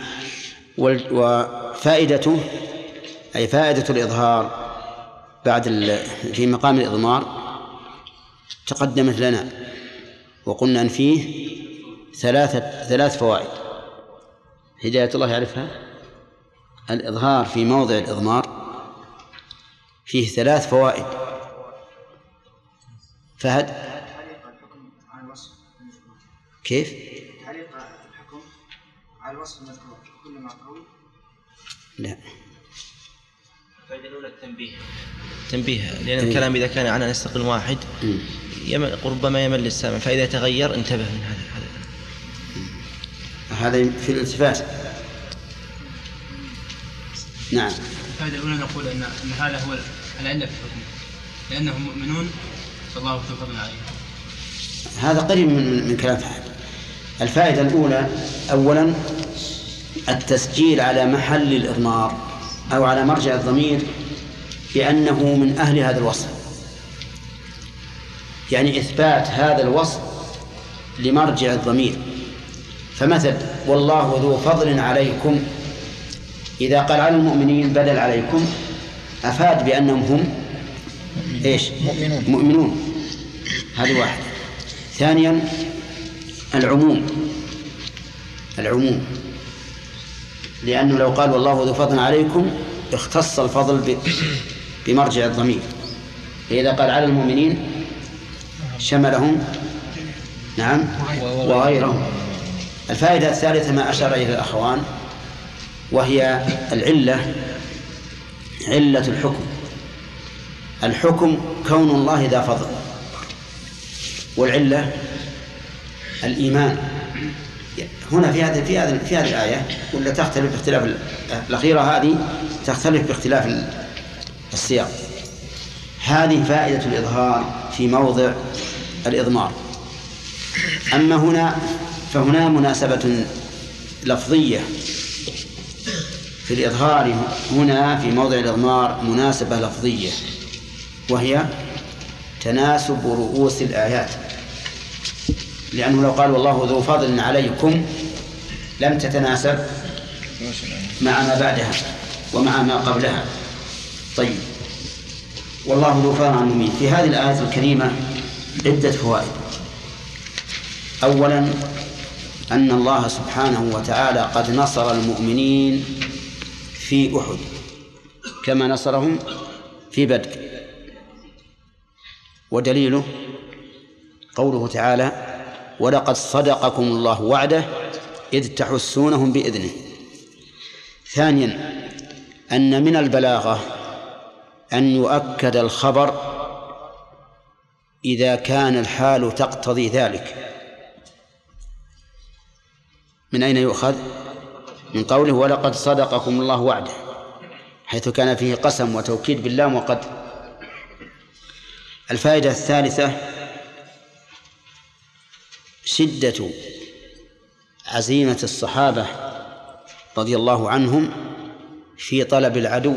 وفائدته أي فائدة الإظهار بعد في مقام الإضمار تقدمت لنا، وقلنا أن فيه ثلاث فوائد. هداية الله يعرفها. الإظهار في موضع الإضمار فيه 3 فوائد. فهد كيف؟ تعليق الحكم على الوصف المذكور كل ما قول. لا. الفائدة الأولى التنبيه، لأن الكلام إذا كان عن نستقل واحد ربما يمل السامع، فإذا تغير انتبه من هذا في الالتفات. نعم. الفائدة الأولى نقول أن هذا هو العلة في الحكم، لأنهم مؤمنون فالله ذو فضل عليهم. هذا قريب من كلام فهد. الفائدة الأولى أولا التسجيل على محل الإضمار أو على مرجع الضمير بأنه من أهل هذا الوصف، يعني إثبات هذا الوصف لمرجع الضمير. فمثل والله ذو فضل عليكم، إذا قال على المؤمنين بدل عليكم أفاد بأنهم هم إيش؟ مؤمنون. هذه واحدة. ثانيا العموم، لأنه لو قال والله ذو فضل عليكم اختص الفضل بمرجع الضمير، فإذا قال على المؤمنين شملهم نعم وغيرهم. الفائدة الثالثة ما أشار إليه الأخوان، وهي علة الحكم كون الله ذا فضل، والعلة الإيمان. هنا في هذه الآية ولا تختلف باختلاف الأخيرة، هذه تختلف باختلاف السياق. هذه فائدة الإظهار في موضع الإضمار. أما هنا فهنا مناسبة لفظية في الإظهار، هنا في موضع الإضمار مناسبة لفظية، وهي تناسب رؤوس الآيات، لأنه لو قال والله ذو فضل عليكم لم تتناسب مع ما بعدها ومع ما قبلها. طيب، والله ذو فضل على المؤمنين. في هذه الآية الكريمة عدة فوائد. أولا أن الله سبحانه وتعالى قد نصر المؤمنين في أحد كما نصرهم في بدر، ودليله قوله تعالى ولقد صدقكم الله وعده إذ تحسونهم بإذنه. ثانيا أن من البلاغة أن يؤكد الخبر إذا كان الحال تقتضي ذلك. من أين يؤخذ؟ من قوله ولقد صدقكم الله وعده، حيث كان فيه قسم وتوكيد باللام وقد. الفائدة الثالثة شدة عزيمة الصحابة رضي الله عنهم في طلب العدو،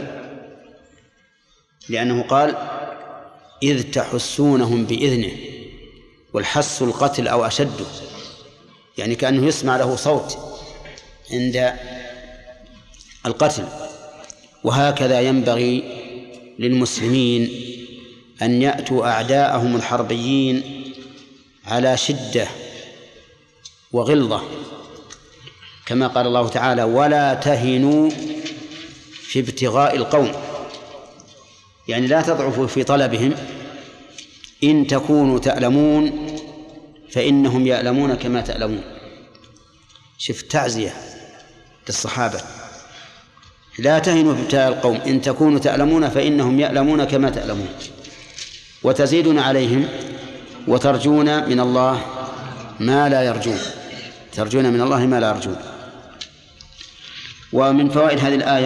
لأنه قال إذ تحسونهم بإذنه، والحس القتل أو أشده، يعني كأنه يسمع له صوت عند القتل. وهكذا ينبغي للمسلمين أن يأتوا أعداءهم الحربيين على شدة وغلظة، كما قال الله تعالى ولا تهنوا في ابتغاء القوم، يعني لا تضعفوا في طلبهم، إن تكونوا تألمون فإنهم يألمون كما تألمون. شوف تعزية للصحابة، لا تهنوا في ابتغاء القوم إن تكونوا تألمون فإنهم يألمون كما تألمون، وتزيدون عليهم وترجون من الله ما لا يرجون، ترجون من الله ما لا يرجون. ومن فوائد هذه الآية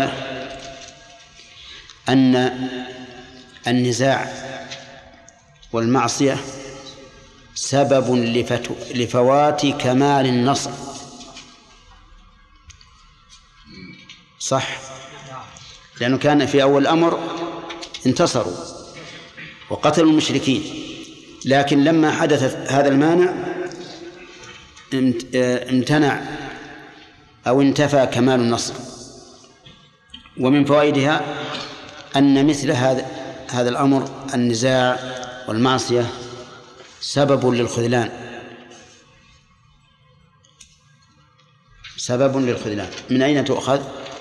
أن النزاع والمعصية سبب لفوات كمال النصر. صح، لأنه كان في أول الأمر انتصروا وقتلوا المشركين، لكن لما حدث هذا المانع امتنع أو انتفى كمال النصر. ومن فوائدها أن مثل هذا الأمر النزاع والمعصية سبب للخذلان، سبب للخذلان. من أين تؤخذ؟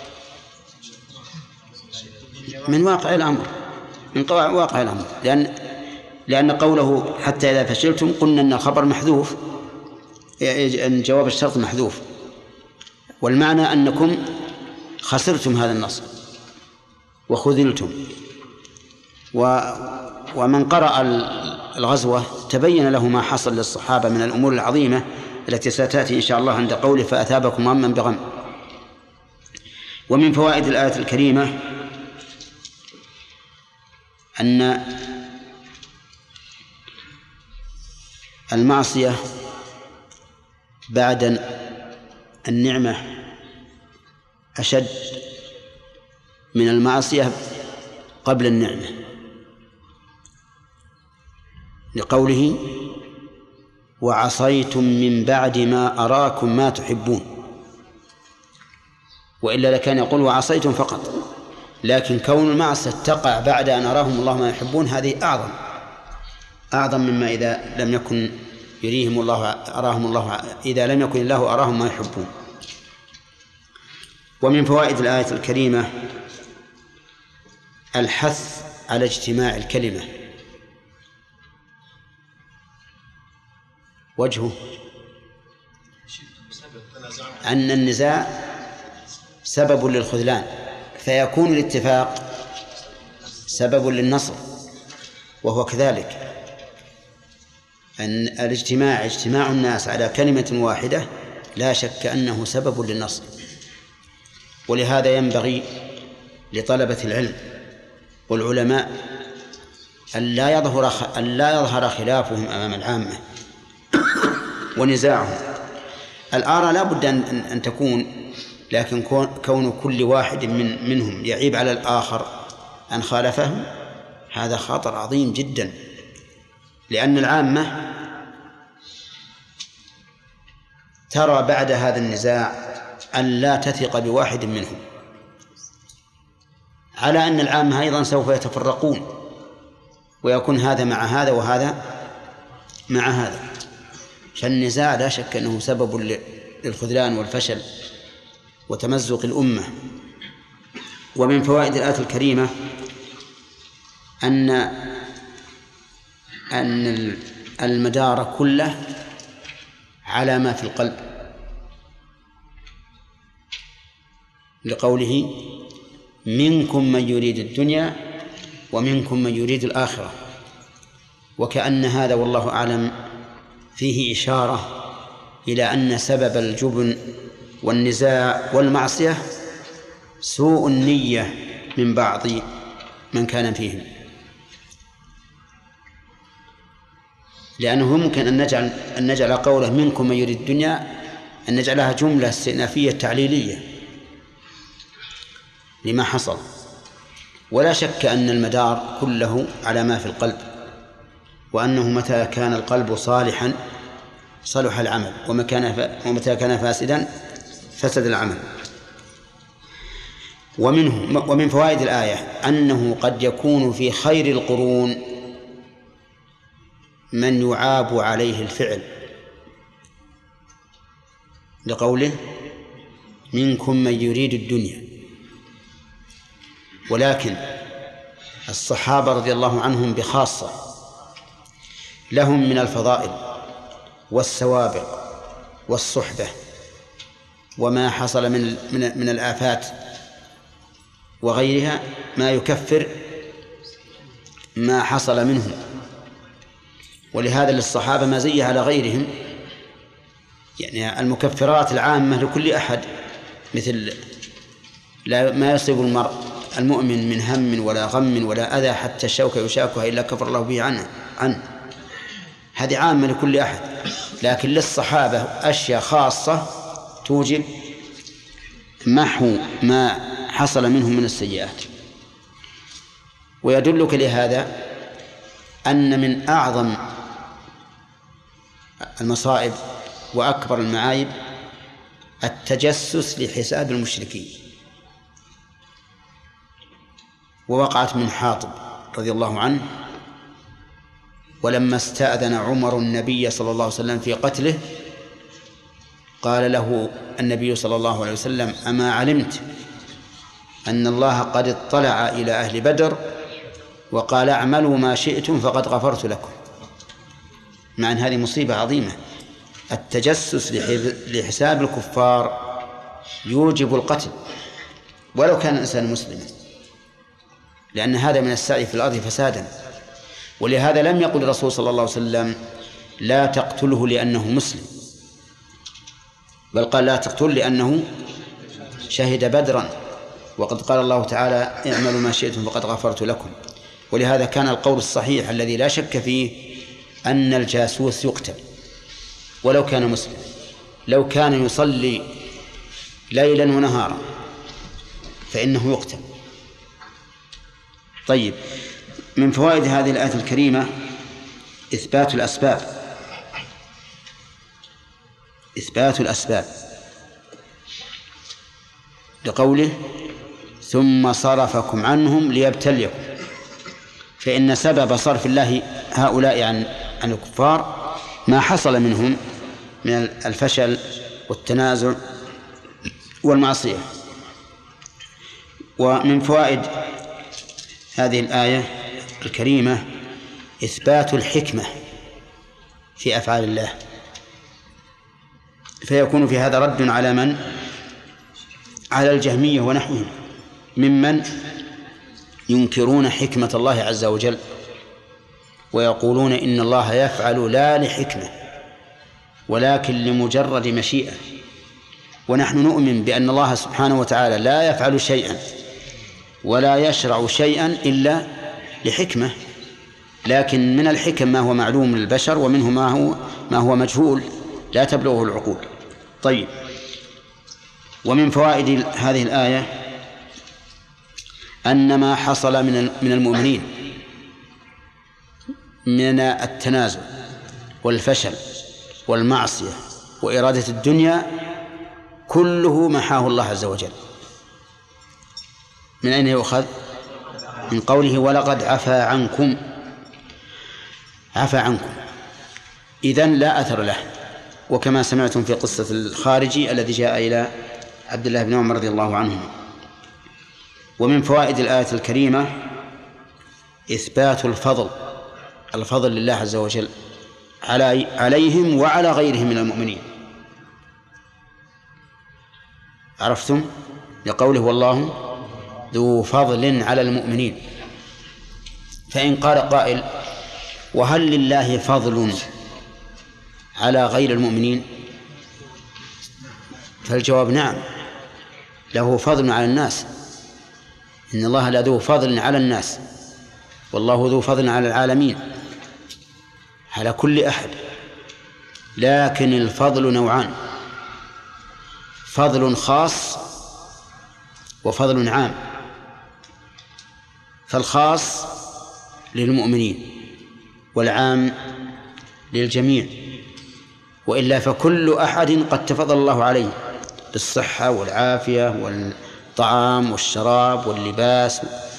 من واقع الأمر، من واقع الأمر، لأن قوله حتى إذا فشلتم قلنا أن الخبر محذوف، أن جواب الشرط محذوف، والمعنى أنكم خسرتم هذا النصر وخذلتم. ومن قرأ الغزوة تبين له ما حصل للصحابة من الأمور العظيمة التي ستأتي إن شاء الله عند قوله فأثابكم غما بغم. ومن فوائد الآية الكريمة أن المعصية بعد النعمة أشد من المعصية قبل النعمة، لقوله وعصيتم من بعد ما أراكم ما تحبون، وإلا لكان يقول وعصيتم فقط، لكن كون المعصية تقع بعد أن أراهم الله ما يحبون هذه أعظم مما إذا لم يكن يريهم الله أراهم الله، إذا لم يكن الله أراهم ما يحبون. ومن فوائد الآية الكريمة الحث على اجتماع الكلمة. وجهه أن النزاع سبب للخذلان، فيكون الاتفاق سبب للنصر، وهو كذلك أن اجتماع الناس على كلمة واحدة لا شك أنه سبب للنصر. ولهذا ينبغي لطلبة العلم والعلماء أن لا يظهر خلافهم أمام العامة ونزاعهم. الآراء لا بد أن تكون، لكن كون كل واحد منهم يعيب على الآخر أن خالفه هذا خطر عظيم جدا، لأن العامة ترى بعد هذا النزاع أن لا تثق بواحد منهم، على أن العامة أيضا سوف يتفرقون ويكون هذا مع هذا وهذا مع هذا، فالنزاع لا شك أنه سبب للخذلان والفشل وتمزق الأمة. ومن فوائد الآية الكريمة أن المدار كله على ما في القلب، لقوله منكم من يريد الدنيا ومنكم من يريد الآخرة، وكأن هذا والله أعلم فيه إشارة إلى أن سبب الجبن والنزاع والمعصية سوء النية من بعض من كان فيهم. لأنه ممكن أن نجعل قوله منكم من يريد الدنيا أن نجعلها جملة استئنافية تعليلية لما حصل. ولا شك أن المدار كله على ما في القلب، وأنه متى كان القلب صالحا صلح العمل، ومتى كان فاسدا فسد العمل. ومن فوائد الآية أنه قد يكون في خير القرون من يعاب عليه الفعل، لقوله منكم من يريد الدنيا. ولكن الصحابة رضي الله عنهم بخاصة لهم من الفضائل والسوابق والصحبة وما حصل من الآفات وغيرها ما يكفر ما حصل منهم. ولهذا للصحابة مزية على غيرهم، يعني المكفرات العامة لكل أحد، مثل ما يصيب المؤمن من هم ولا غم ولا أذى حتى الشوكة يشاكها إلا كفر الله به عنه. هذه عامة لكل أحد، لكن للصحابة أشياء خاصة توجب محو ما حصل منهم من السيئات. ويدلك لهذا أن من أعظم المصائب وأكبر المعايب التجسس لحساب المشركين. ووقعت من حاطب رضي الله عنه، ولما استأذن عمر النبي صلى الله عليه وسلم في قتله قال له النبي صلى الله عليه وسلم: أما علمت أن الله قد اطلع إلى أهل بدر وقال اعملوا ما شئتم فقد غفرت لكم. مع أن هذه مصيبة عظيمة، التجسس لحساب الكفار يوجب القتل ولو كان الإنسان مسلما، لأن هذا من السعي في الأرض فسادا. ولهذا لم يقل الرسول صلى الله عليه وسلم لا تقتله لأنه مسلم، بل قال لا تقتل لأنه شهد بدرا، وقد قال الله تعالى اعملوا ما شئتم فقد غفرت لكم. ولهذا كان القول الصحيح الذي لا شك فيه أن الجاسوس يقتل ولو كان مسلم، لو كان يصلي ليلا ونهارا فإنه يقتل. طيب، من فوائد هذه الآية الكريمة إثبات الأسباب لقوله ثم صرفكم عنهم ليبتليكم، فإن سبب صرف الله هؤلاء عن الكفار ما حصل منهم من الفشل والتنازع والمعصية. ومن فوائد هذه الآية الكريمة إثبات الحكمة في أفعال الله، فيكون في هذا رد على من؟ على الجهمية ونحوهم ممن ينكرون حكمة الله عز وجل ويقولون إن الله يفعل لا لحكمة ولكن لمجرد مشيئة. ونحن نؤمن بأن الله سبحانه وتعالى لا يفعل شيئا ولا يشرع شيئا إلا لحكمة، لكن من الحكم ما هو معلوم للبشر، ومنه ما هو مجهول لا تبلغه العقول. طيب، ومن فوائد هذه الآية أن ما حصل من المؤمنين من التنازع والفشل والمعصية وإرادة الدنيا كله محاه الله عز وجل. من أين يؤخذ؟ من قوله ولقد عفا عنكم. إذن لا أثر له، وكما سمعتم في قصة الخارجي الذي جاء إلى عبد الله بن عمر رضي الله عنه. ومن فوائد الآية الكريمة إثبات الفضل لله عز وجل عليهم وعلى غيرهم من المؤمنين. عرفتم؟ لقوله والله ذو فضل على المؤمنين. فإن قال قائل وهل لله فضل على غير المؤمنين؟ فالجواب نعم، له فضل على الناس، إن الله لذو فضل على الناس والله ذو فضل على العالمين. على كل أحد، لكن الفضل نوعان: فضل خاص وفضل عام. فالخاص للمؤمنين والعام للجميع، وإلا فكل أحد قد تفضل الله عليه بالصحة والعافية والطعام والشراب واللباس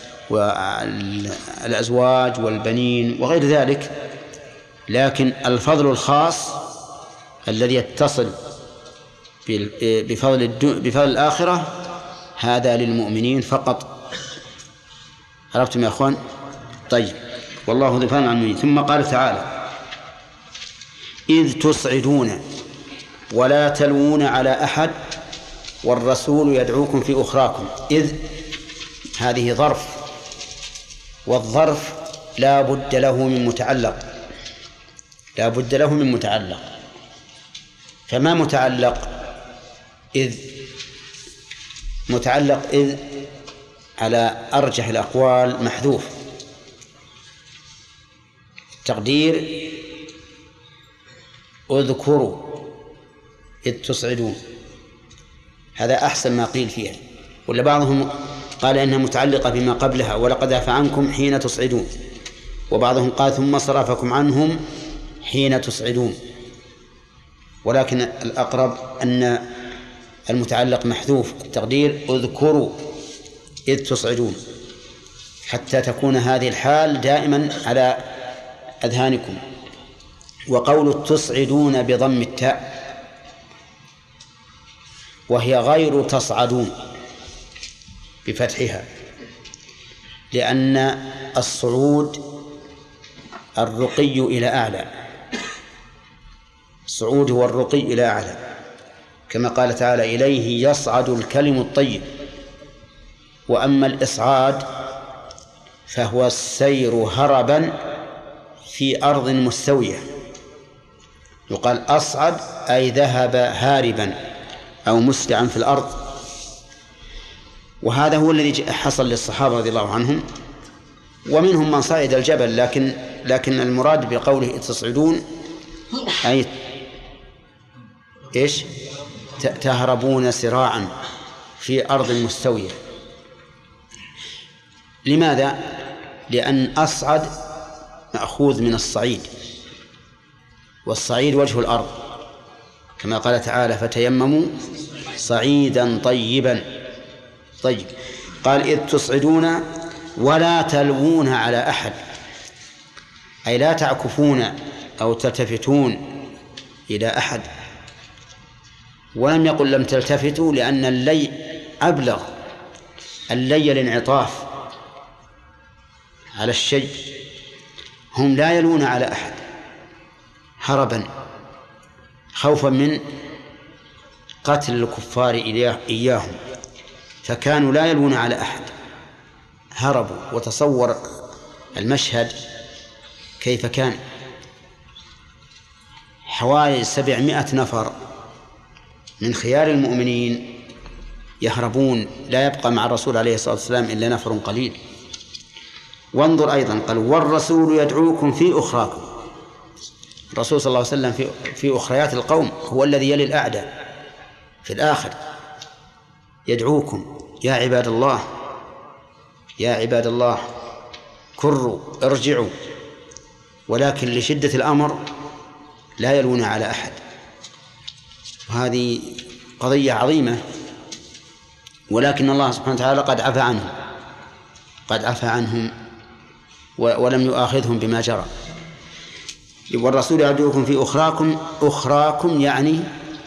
والأزواج والبنين وغير ذلك، لكن الفضل الخاص الذي يتصل بفضل الآخرة هذا للمؤمنين فقط. عرفتم يا أخوان؟ طيب، والله ذو فضل على المؤمنين. ثم قال تعالى: إذ تصعدون ولا تلوون على أحد والرسول يدعوكم في أخراكم. إذ هذه ظرف، والظرف لا بد له من متعلق، لا بد له من متعلق. فما متعلق إذ؟ متعلق إذ على أرجح الأقوال محذوف، تقدير اذكروا إذ تصعدون، هذا أحسن ما قيل فيها. ولا بعضهم قال إنها متعلقة بما قبلها: ولقد عفا عنكم حين تصعدون. وبعضهم قال: ثم صرفكم عنهم حين تصعدون. ولكن الأقرب أن المتعلق محذوف، التقدير اذكروا إذ تصعدون، حتى تكون هذه الحال دائما على أذهانكم. وقول تصعدون بضم التاء، وهي غير تصعدون بفتحها، لأن الصعود الرقي إلى أعلى، الصعود هو الرقي إلى أعلى، كما قال تعالى: إليه يصعد الكلم الطيب. وأما الإصعاد فهو السير هربا في أرض مستوية، يقال أصعد أي ذهب هاربا أو مسرعا في الأرض. وهذا هو الذي حصل للصحابة رضي الله عنهم، ومنهم من صعد الجبل، لكن المراد بقوله تصعدون أي إيش؟ تهربون سراعا في أرض مستوية. لماذا؟ لأن أصعد مأخوذ من الصعيد، والصعيد وجه الأرض، كما قال تعالى: فتيمموا صعيدا طيبا. طيب، قال: إذ تصعدون ولا تلوون على أحد، أي لا تعكفون أو تلتفتون إلى أحد. ولم يقل لم تلتفتوا، لأن اللي أبلغ، اللي الانعطاف على الشيء. هم لا يلون على أحد هربا خوفا من قتل الكفار إياهم، فكانوا لا يلون على أحد، هربوا. وتصور المشهد كيف كان: حوالي 700 نفر من خيار المؤمنين يهربون، لا يبقى مع الرسول عليه الصلاة والسلام إلا نفر قليل. وانظر أيضا، قال: والرسول يدعوكم في أخراكم. الرسول صلى الله عليه وسلم في أخريات القوم هو الذي يلي الأعداء في الآخر، يدعوكم: يا عباد الله، يا عباد الله كروا ارجعوا. ولكن لشدة الأمر لا يلون على أحد. وهذه قضية عظيمة، ولكن الله سبحانه وتعالى قد عفى عنهم، قد عفى عنهم ولم يؤاخذهم بما جرى. والرسول يدعوكم في أخراكم. أخراكم يعني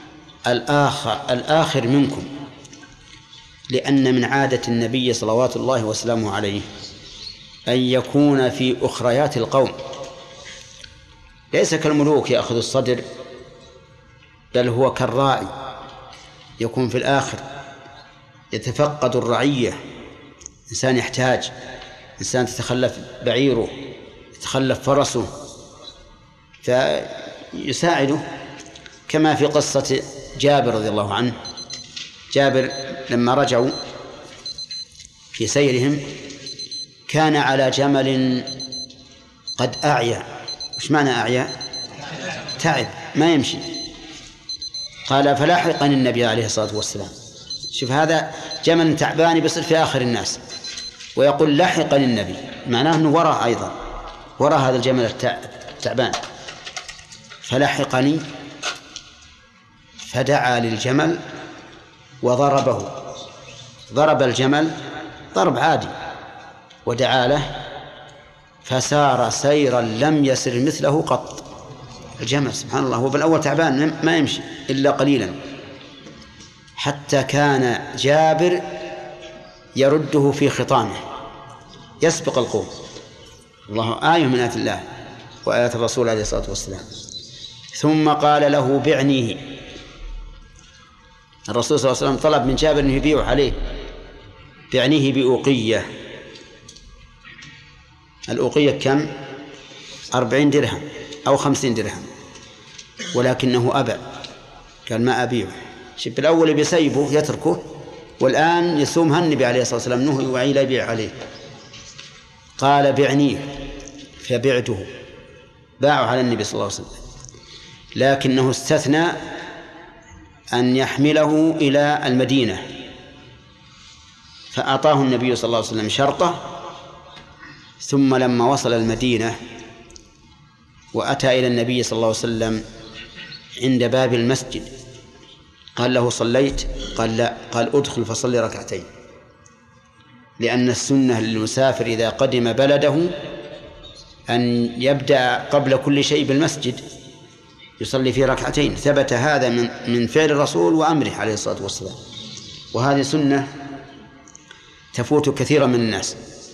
الآخر منكم، لأن من عادة النبي صلوات الله وسلامه عليه أن يكون في أخريات القوم، ليس كالملوك يأخذ الصدر، بل هو كالراعي يكون في الآخر، يتفقد الرعية. إنسان يحتاج، إنسان تتخلف بعيره، يتخلف فرسه، فيساعده، كما في قصة جابر رضي الله عنه. جابر لما رجعوا في سيرهم كان على جمل قد أعيا. وش معنى أعيا؟ تعب ما يمشي. قال فلاحقني النبي عليه الصلاة والسلام. شوف هذا جمل تعبان بيصير في آخر الناس ويقول لحقني النبي، معناه أنه وراء أيضا وراء هذا الجمل التعبان. فلحقني فدعا للجمل وضربه، ضرب الجمل ضرب عادي ودعا له فسار سيرا لم يسر مثله قط. الجمل سبحان الله هو بالأول تعبان ما يمشي إلا قليلا، حتى كان جابر يرده في خطامه يسبق القوم. الله آية من آيات الله وآيات الرسول عليه الصلاة والسلام. ثم قال له بعنيه. الرسول صلى الله عليه وسلم طلب من جابر أن يبيعه عليه، بعنيه بأوقية. الأوقية كم؟ 40 درهم أو 50 درهم، ولكنه أبى، قال ما أبيعه. شوف بالأول بيسيبه يتركه، والآن يسومها النبي عليه الصلاة والسلام نهي وعي لا يبيع عليه. قال بعنيه فبعته، باعه على النبي صلى الله عليه وسلم، لكنه استثنى أن يحمله إلى المدينة، فأعطاه النبي صلى الله عليه وسلم شرطه. ثم لما وصل المدينة وأتى إلى النبي صلى الله عليه وسلم عند باب المسجد قال له صليت؟ قال لا. قال ادخل فصلي ركعتين، لأن السنة للمسافر إذا قدم بلده أن يبدأ قبل كل شيء بالمسجد يصلي فيه ركعتين. ثبت هذا من فعل الرسول وأمره عليه الصلاة والسلام، وهذه سنة تفوت كثيرا من الناس.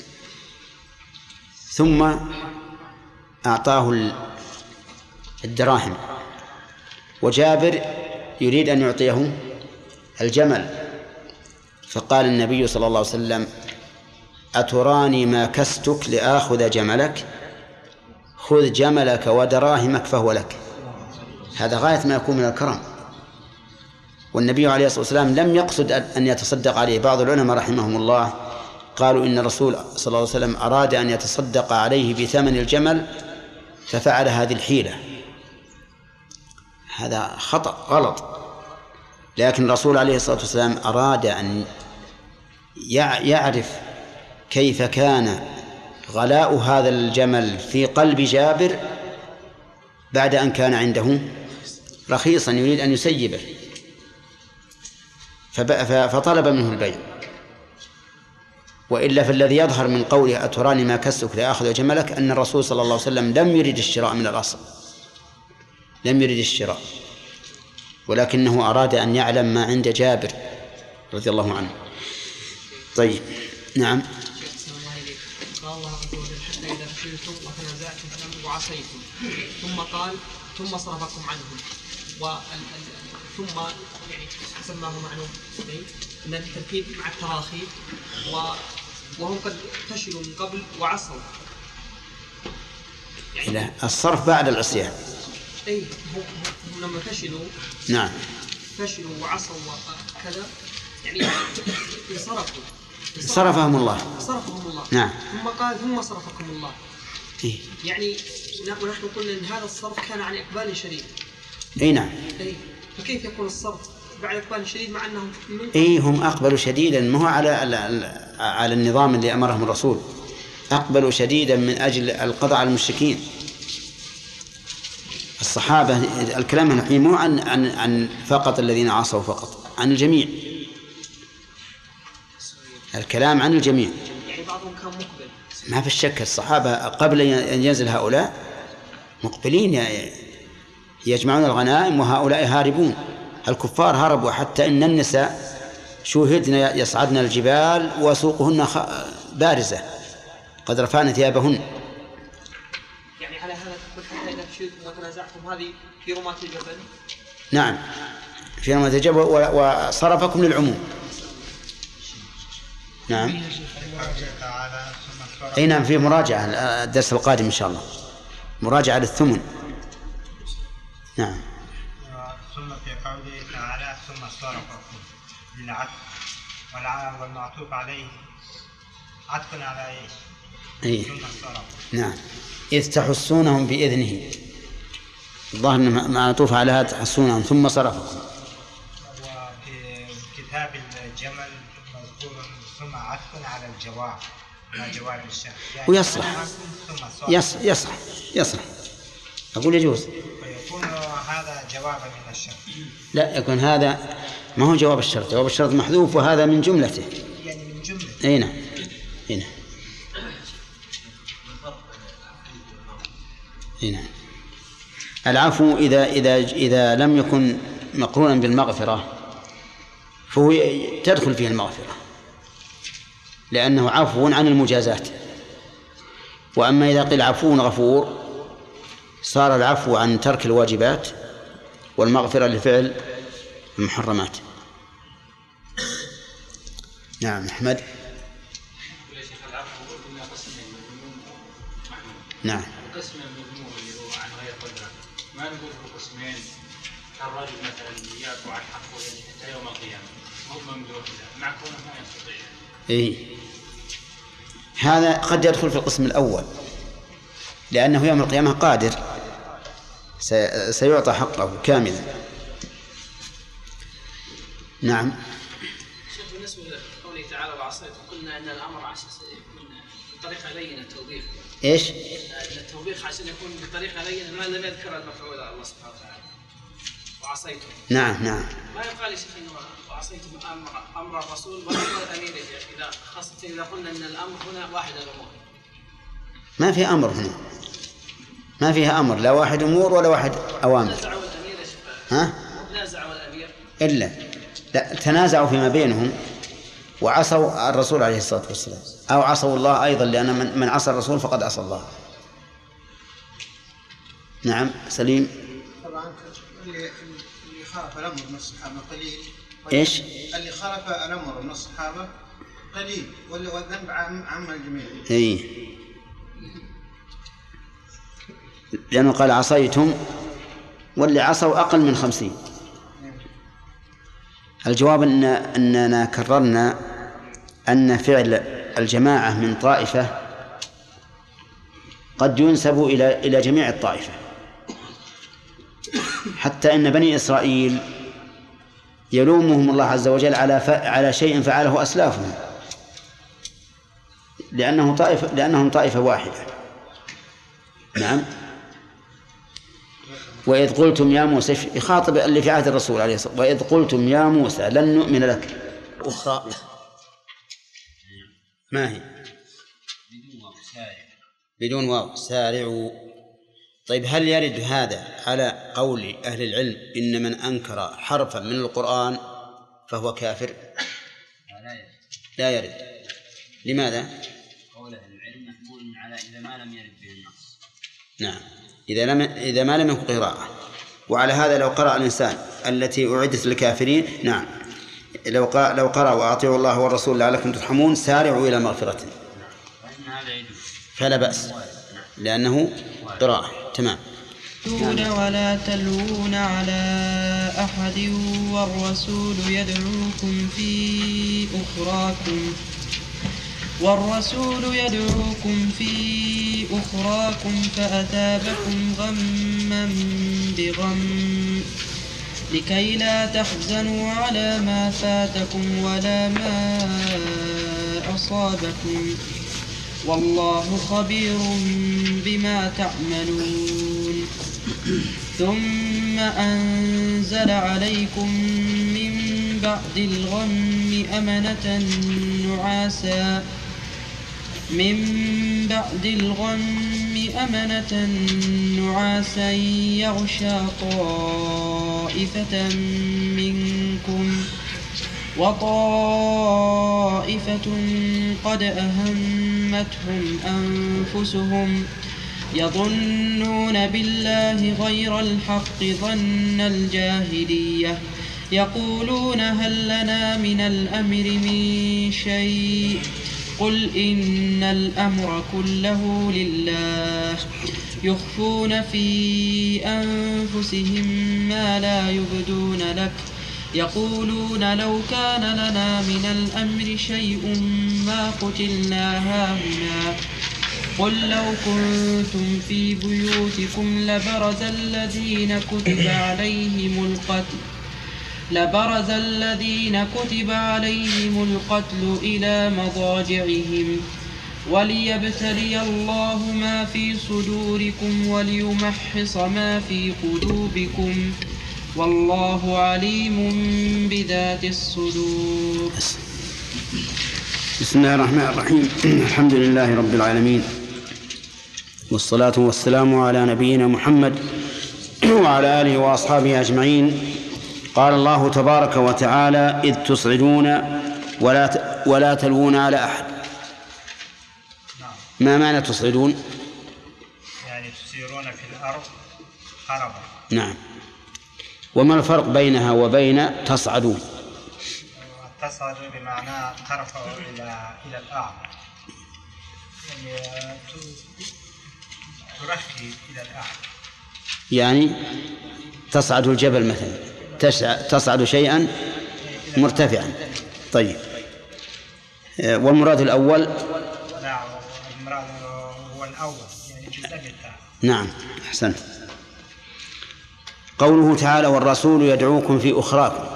ثم أعطاه الدراهم، وجابر يريد أن يعطيه الجمل، فقال النبي صلى الله عليه وسلم أتراني ما كستك لآخذ جملك؟ خذ جملك ودراهمك فهو لك. هذا غاية ما يكون من الكرم. والنبي عليه الصلاة والسلام لم يقصد أن يتصدق عليه. بعض العلماء رحمهم الله قالوا إن الرسول صلى الله عليه وسلم أراد أن يتصدق عليه بثمن الجمل ففعل هذه الحيلة. هذا خطأ غلط. لكن الرسول عليه الصلاة والسلام أراد أن يعرف كيف كان غلاء هذا الجمل في قلب جابر بعد أن كان عنده رخيصا يريد أن يسيبه، فطلب منه البيع. وإلا فالذي يظهر من قوله أتراني ما كسك لآخذ جملك أن الرسول صلى الله عليه وسلم لم يرد الشراء من الأصل، لم يرد الشراء، ولكنه أراد أن يعلم ما عند جابر رضي الله عنه. طيب نعم. قال الله عز وجل حتى إذا فشلتم وتنازعتم في الأمر وعصيتم، ثم قال ثم صرفكم عنهم. ثم يعني حسب ما هو معلوم أن التركيب مع التراخي، وهم قد فشلوا من قبل وعصوا. يعني لا، الصرف بعد العصيان. أي هم لما فشلوا، نعم، فشلوا وعصوا وكذا، يعني صرفهم الله. نعم. ثم قال ثم صرفكم الله. إيه؟ يعني ونحن قلنا أن هذا الصرف كان عن إقبال شديد. أي نعم. فكيف يكون الصرف بعد إقبال شديد مع أنهم هم أقبلوا شديدا، ما هو على النظام اللي أمرهم الرسول. أقبلوا شديدا من أجل القضاء على المشركين. الصحابة الكلام الحين مو عن فقط الذين عصوا فقط، عن الجميع. الكلام عن الجميع. يعني بعضهم كان مقبل. ما في الشك الصحابة قبل أن ينزل هؤلاء مقبلين يجمعون الغنائم وهؤلاء هاربون. الكفار هربوا حتى إن النساء شوهدن يصعدن الجبال وسوقهن بارزة قد رفعن ثيابهن. يعني على هذا تقول حتى إذا فشلتم وتنازعتم هذه في رماة الجبل. نعم في رماة الجبل وصرفكم للعموم. نعم. أي نعم في مراجعة الدرس القادم إن شاء الله، مراجعة للثمن. نعم. ثم في قوله تعالى ثم صرفكم للعطف والمعطوف عليه عطف على ايش؟ ثم صرفكم. نعم. إذ تحسونهم بإذنه. الظاهر أنه معطوف على هذا تحسون ثم صرفكم. وفي كتاب الجمل مذكور ثم عطف على الجواب على جواب الشرط يعني ويصلح يصلح أقول يجوز. ويكون هذا جوابا من الشرط. لا يكون هذا ما هو جواب الشرط، جواب الشرط محذوف وهذا من جملته يعني من جملة. أي نعم. العفو إذا لم يكن مقرونا بالمغفرة فهو تدخل فيه المغفرة لأنه عفو عن المجازات. وأما إذا قيل عفو غفور صار العفو عن ترك الواجبات والمغفرة لفعل المحرمات. نعم أحمد. نعم. القسم المذموم اللي هو عن غير قدرة ما نقول له قسمين كالرجل مثلا يعفو عن حقه حتى يوم القيامة هو ممدوح مع كونه ما يستطيع. إيه هذا قد يدخل في القسم الأول لأنه يوم القيامة قادر سيعطى حقه كاملا. نعم. شيخ بالنسبة لقوله تعالى وعصيت قلنا أن الأمر عشان يكون بطريقة لينة التوبيخ. إيش؟ التوبيخ عشان يكون بطريقة لينة ما لم يذكر المفعول الله سبحانه وتعالى. وعصيته. نعم. ما يقال يا شيخ إنه وعصيتم أمر الرسول وأمر الأمير إذا خاصة إذا قلنا أن الأمر هنا واحد الأمور. ما في أمر هنا. ما فيها أمر لا واحد أمور ولا واحد أوامر. نازعوا الأمير يا شيخ. ها؟ نازعوا الأمير. إلا لا تنازعوا فيما بينهم وعصوا الرسول عليه الصلاة والسلام أو عصوا الله أيضا لأن من عصى الرسول فقد عصى الله. نعم سليم. طبعا اللي خالف الأمر من الصحابة قليل. إيش؟ اللي خالف الأمر من الصحابة قليل والذنب عام الجميع. إيه لأنه قال عصيتم واللي عصوا أقل من 50. الجواب أننا كررنا أن فعل الجماعة من طائفة قد ينسب إلى جميع الطائفة حتى إن بني إسرائيل يلومهم الله عز وجل على شيء فعله أسلافهم لأنهم طائفة واحدة. نعم. وإذ قلتم يا موسى يخاطب اللي في عهد الرسول عليه الصلاة والسلام وإذ قلتم يا موسى لن نؤمن لك أخرى ما هي بدون واو سارعوا. طيب هل يرد هذا على قول أهل العلم إن من أنكر حرفا من القرآن فهو كافر؟ لا يرد. لماذا؟ قول أهل العلم محمول على إذا ما لم يرد به النص. نعم إذا ما لم يكن قراءة. وعلى هذا لو قرأ الإنسان التي أعدت للكافرين نعم لو قرأ وأطيعوا الله والرسول لعلكم ترحمون سارعوا إلى مغفرة فلا بأس لأنه قراءة. تمام. ولا تلوون على أحد والرسول يدعوكم في أخراكم فأثابكم غما بغم لكي لا تحزنوا على ما فاتكم ولا ما أصابكم والله خبير بما تعملون. ثم أنزل عليكم من بعد الغم أمنة نعاسا يغشى طائفة منكم وطائفة قد أهمتهم أنفسهم يظنون بالله غير الحق ظن الجاهلية يقولون هل لنا من الأمر من شيء قل إن الأمر كله لله يخفون في أنفسهم ما لا يبدون لك يقولون لو كان لنا من الأمر شيء ما قتلنا هاهنا قل لو كنتم في بيوتكم لبرز الذين كتب عليهم القتل إلى مضاجعهم وليبتلي الله ما في صدوركم وليمحص ما في قلوبكم والله عليم بذات الصدور. بسم الله الرحمن الرحيم. الحمد لله رب العالمين، والصلاة والسلام على نبينا محمد وعلى آله وأصحابه أجمعين. قال الله تبارك وتعالى: إذ تصعدون ولا تلوون على أحد. ما معنى تصعدون؟ يعني تسيرون في الأرض خربا. نعم. وما الفرق بينها وبين تصعدون؟ تصعد بمعنى ترفع إلى الأعلى، يعني ترفع إلى الأعلى، يعني تصعد الجبل مثلا، تصعد شيئا مرتفعا. طيب، والمراد الأول؟ لا، المراد هو الأول، يعني جزء الثاني. نعم، أحسنت. قوله تعالى: والرسول يدعوكم في أخراكم.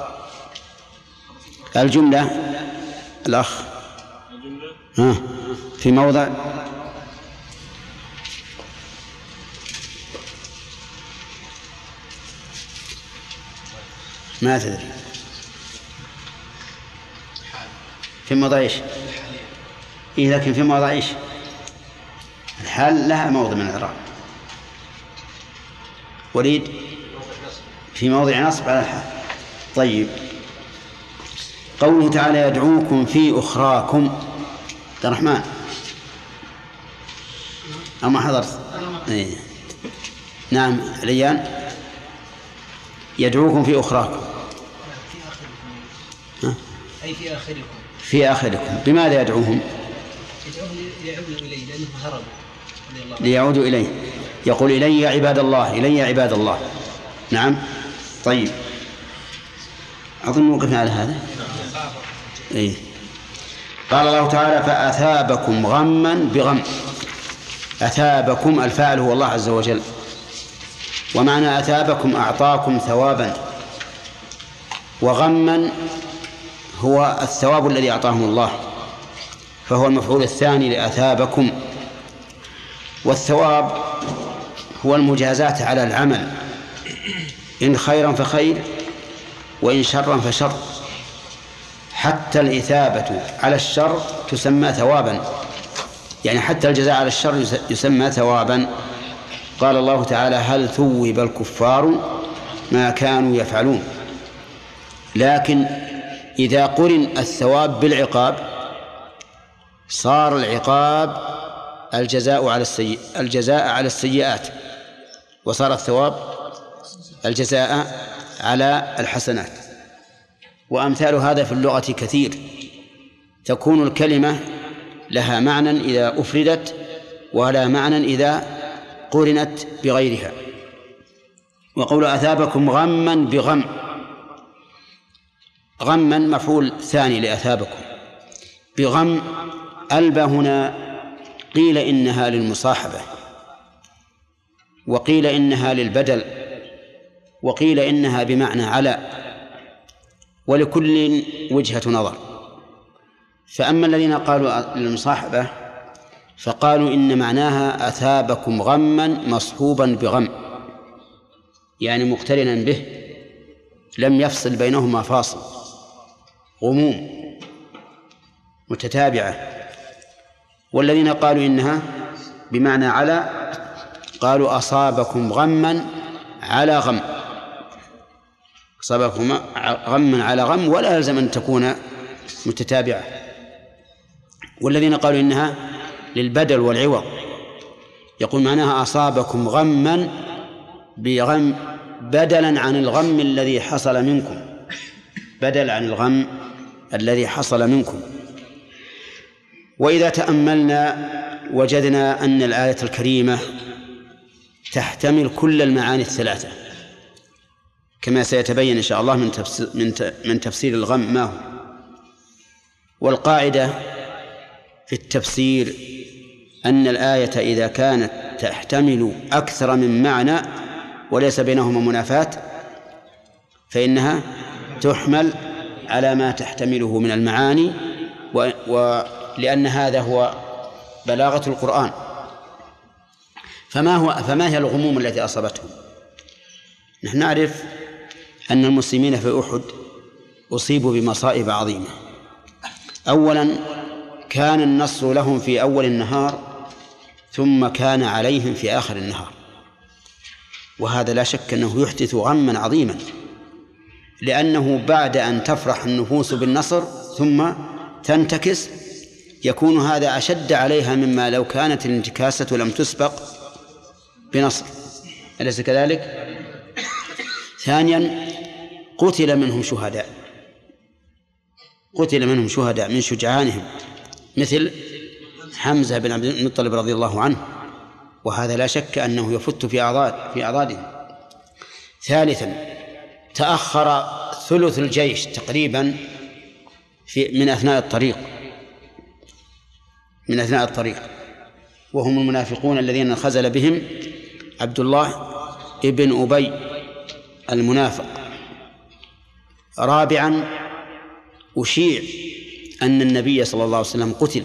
الجملة الأخ في موضع ما تدري في موضع إيش؟ إيه، لكن في موضع إيش؟ الحال لها موضع من الإعراب. وليد في موضع نصب على الحال. طيب، قوله تعالى: يدعوكم في أخراكم. عبد الرحمن أما حضرت؟ إيه. نعم، ريان. يدعوكم في أخراكم أي في آخركم. في آخركم. بماذا يدعوهم؟ ليعودوا إليه لأنهم هربوا ليعودوا إليه. يقول: إلي يا عباد الله، إلي يا عباد الله. نعم. طيب، أظن وقفنا على هذا. إيه. قال الله تعالى: فأثابكم غما بغم. أثابكم، الفاعل هو الله عز وجل، ومعنى أثابكم أعطاكم ثوابا، وغما هو الثواب الذي أعطاهم الله، فهو المفعول الثاني لأثابكم. والثواب هو المجازاة على العمل، إن خيرا فخير وإن شرا فشر. حتى الإثابة على الشر تسمى ثوابا، يعني حتى الجزاء على الشر يسمى ثوابا. قال الله تعالى: هل ثوب الكفار ما كانوا يفعلون. لكن إذا قرن الثواب بالعقاب صار العقاب الجزاء على السيئات، وصار الثواب الجزاء على الحسنات. وأمثال هذا في اللغة كثير. تكون الكلمة لها معنى إذا أفردت، ولا معنى إذا قرنت بغيرها. وقول أثابكم غما بغم، غما مفعول ثاني لأثابكم. بغم ألبى هنا قيل إنها للمصاحبة، وقيل إنها للبدل، وقيل إنها بمعنى على، ولكل وجهة نظر. فأما الذين قالوا للمصاحبة فقالوا إن معناها أثابكم غما مصحوبا بغم، يعني مقترنا به، لم يفصل بينهما فاصل، غموم متتابعة. والذين قالوا إنها بمعنى على قالوا أصابكم غما على غم، أصابكم غما على غم، ولا يلزم أن تكون متتابعة. والذين قالوا إنها للبدل والعوض يقول معناها أصابكم غما بغم بدلا عن الغم الذي حصل منكم، بدل عن الغم الذي حصل منكم. وإذا تأملنا وجدنا أن الآية الكريمة تحتمل كل المعاني الثلاثة، كما سيتبين إن شاء الله من تفسير الغم ما هو. والقاعدة في التفسير أن الآية إذا كانت تحتمل أكثر من معنى وليس بينهما منافاة فإنها تحمل على ما تحتمله من المعاني، ولأن هذا هو بلاغة القرآن. فما هي الغموم التي أصابتهم؟ نحن نعرف أن المسلمين في أحد أصيبوا بمصائب عظيمة. أولا كان النصر لهم في أول النهار ثم كان عليهم في آخر النهار، وهذا لا شك أنه يحدث غما عظيما، لأنه بعد أن تفرح النفوس بالنصر ثم تنتكس يكون هذا أشد عليها مما لو كانت الانتكاسة لم تسبق بنصر، أليس كذلك؟ ثانيا قتل منهم شهداء من شجعانهم مثل حمزة بن عبد المطلب رضي الله عنه، وهذا لا شك أنه يفت في أعضادهم. ثالثا تأخر ثلث الجيش تقريبا من أثناء الطريق وهم المنافقون الذين خزل بهم عبد الله ابن أبي المنافق. رابعا أشيع أن النبي صلى الله عليه وسلم قتل،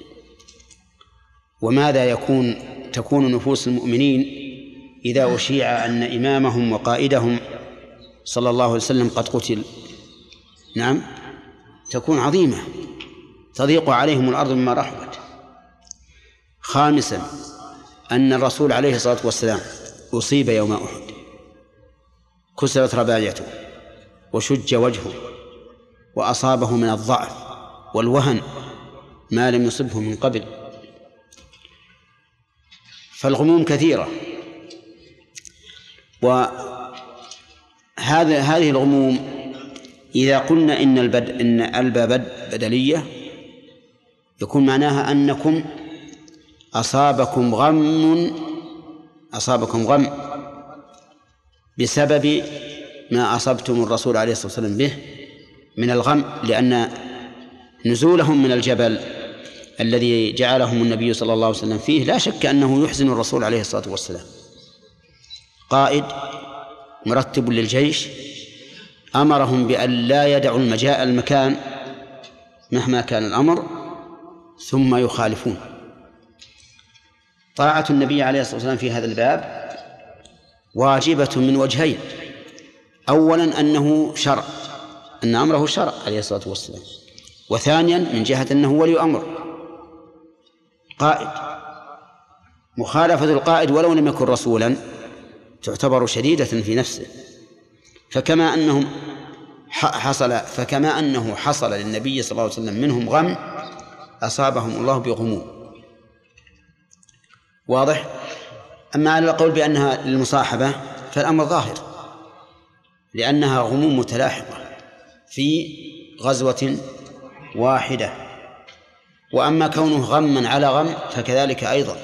وماذا تكون نفوس المؤمنين إذا أشيع أن إمامهم وقائدهم صلى الله عليه وسلم قد قتل؟ نعم، تكون عظيمة، تضيق عليهم الأرض مما رحبت. خامسا أن الرسول عليه الصلاة والسلام أصيب يوم أحد، كسرت رباعيته وشج وجهه وأصابه من الضعف والوهن ما لم يصبه من قبل، فالغموم كثيرة. هذه الغموم إذا قلنا إن الباء بدلية يكون معناها أنكم أصابكم غم بسبب ما أصبتم الرسول عليه الصلاة والسلام به من الغم، لأن نزولهم من الجبل الذي جعلهم النبي صلى الله عليه وسلم فيه لا شك أنه يحزن الرسول عليه الصلاة والسلام. قائد مرتب للجيش أمرهم بأن لا يدعوا المكان مهما كان الأمر ثم يخالفون. طاعة النبي عليه الصلاة والسلام في هذا الباب واجبة من وجهين: أولا أنه شرع، أن أمره شرع عليه الصلاة والسلام، وثانيا من جهة أنه ولي أمر قائد. مخالفة القائد ولو لم يكن رسولا تعتبر شديدة في نفسه، فكما أنه حصل للنبي صلى الله عليه وسلم منهم غم أصابهم الله بغموم. واضح؟ أما على القول بأنها للمصاحبة فالأمر ظاهر، لأنها غموم متلاحقة في غزوة واحدة. وأما كونه غما على غم فكذلك أيضا،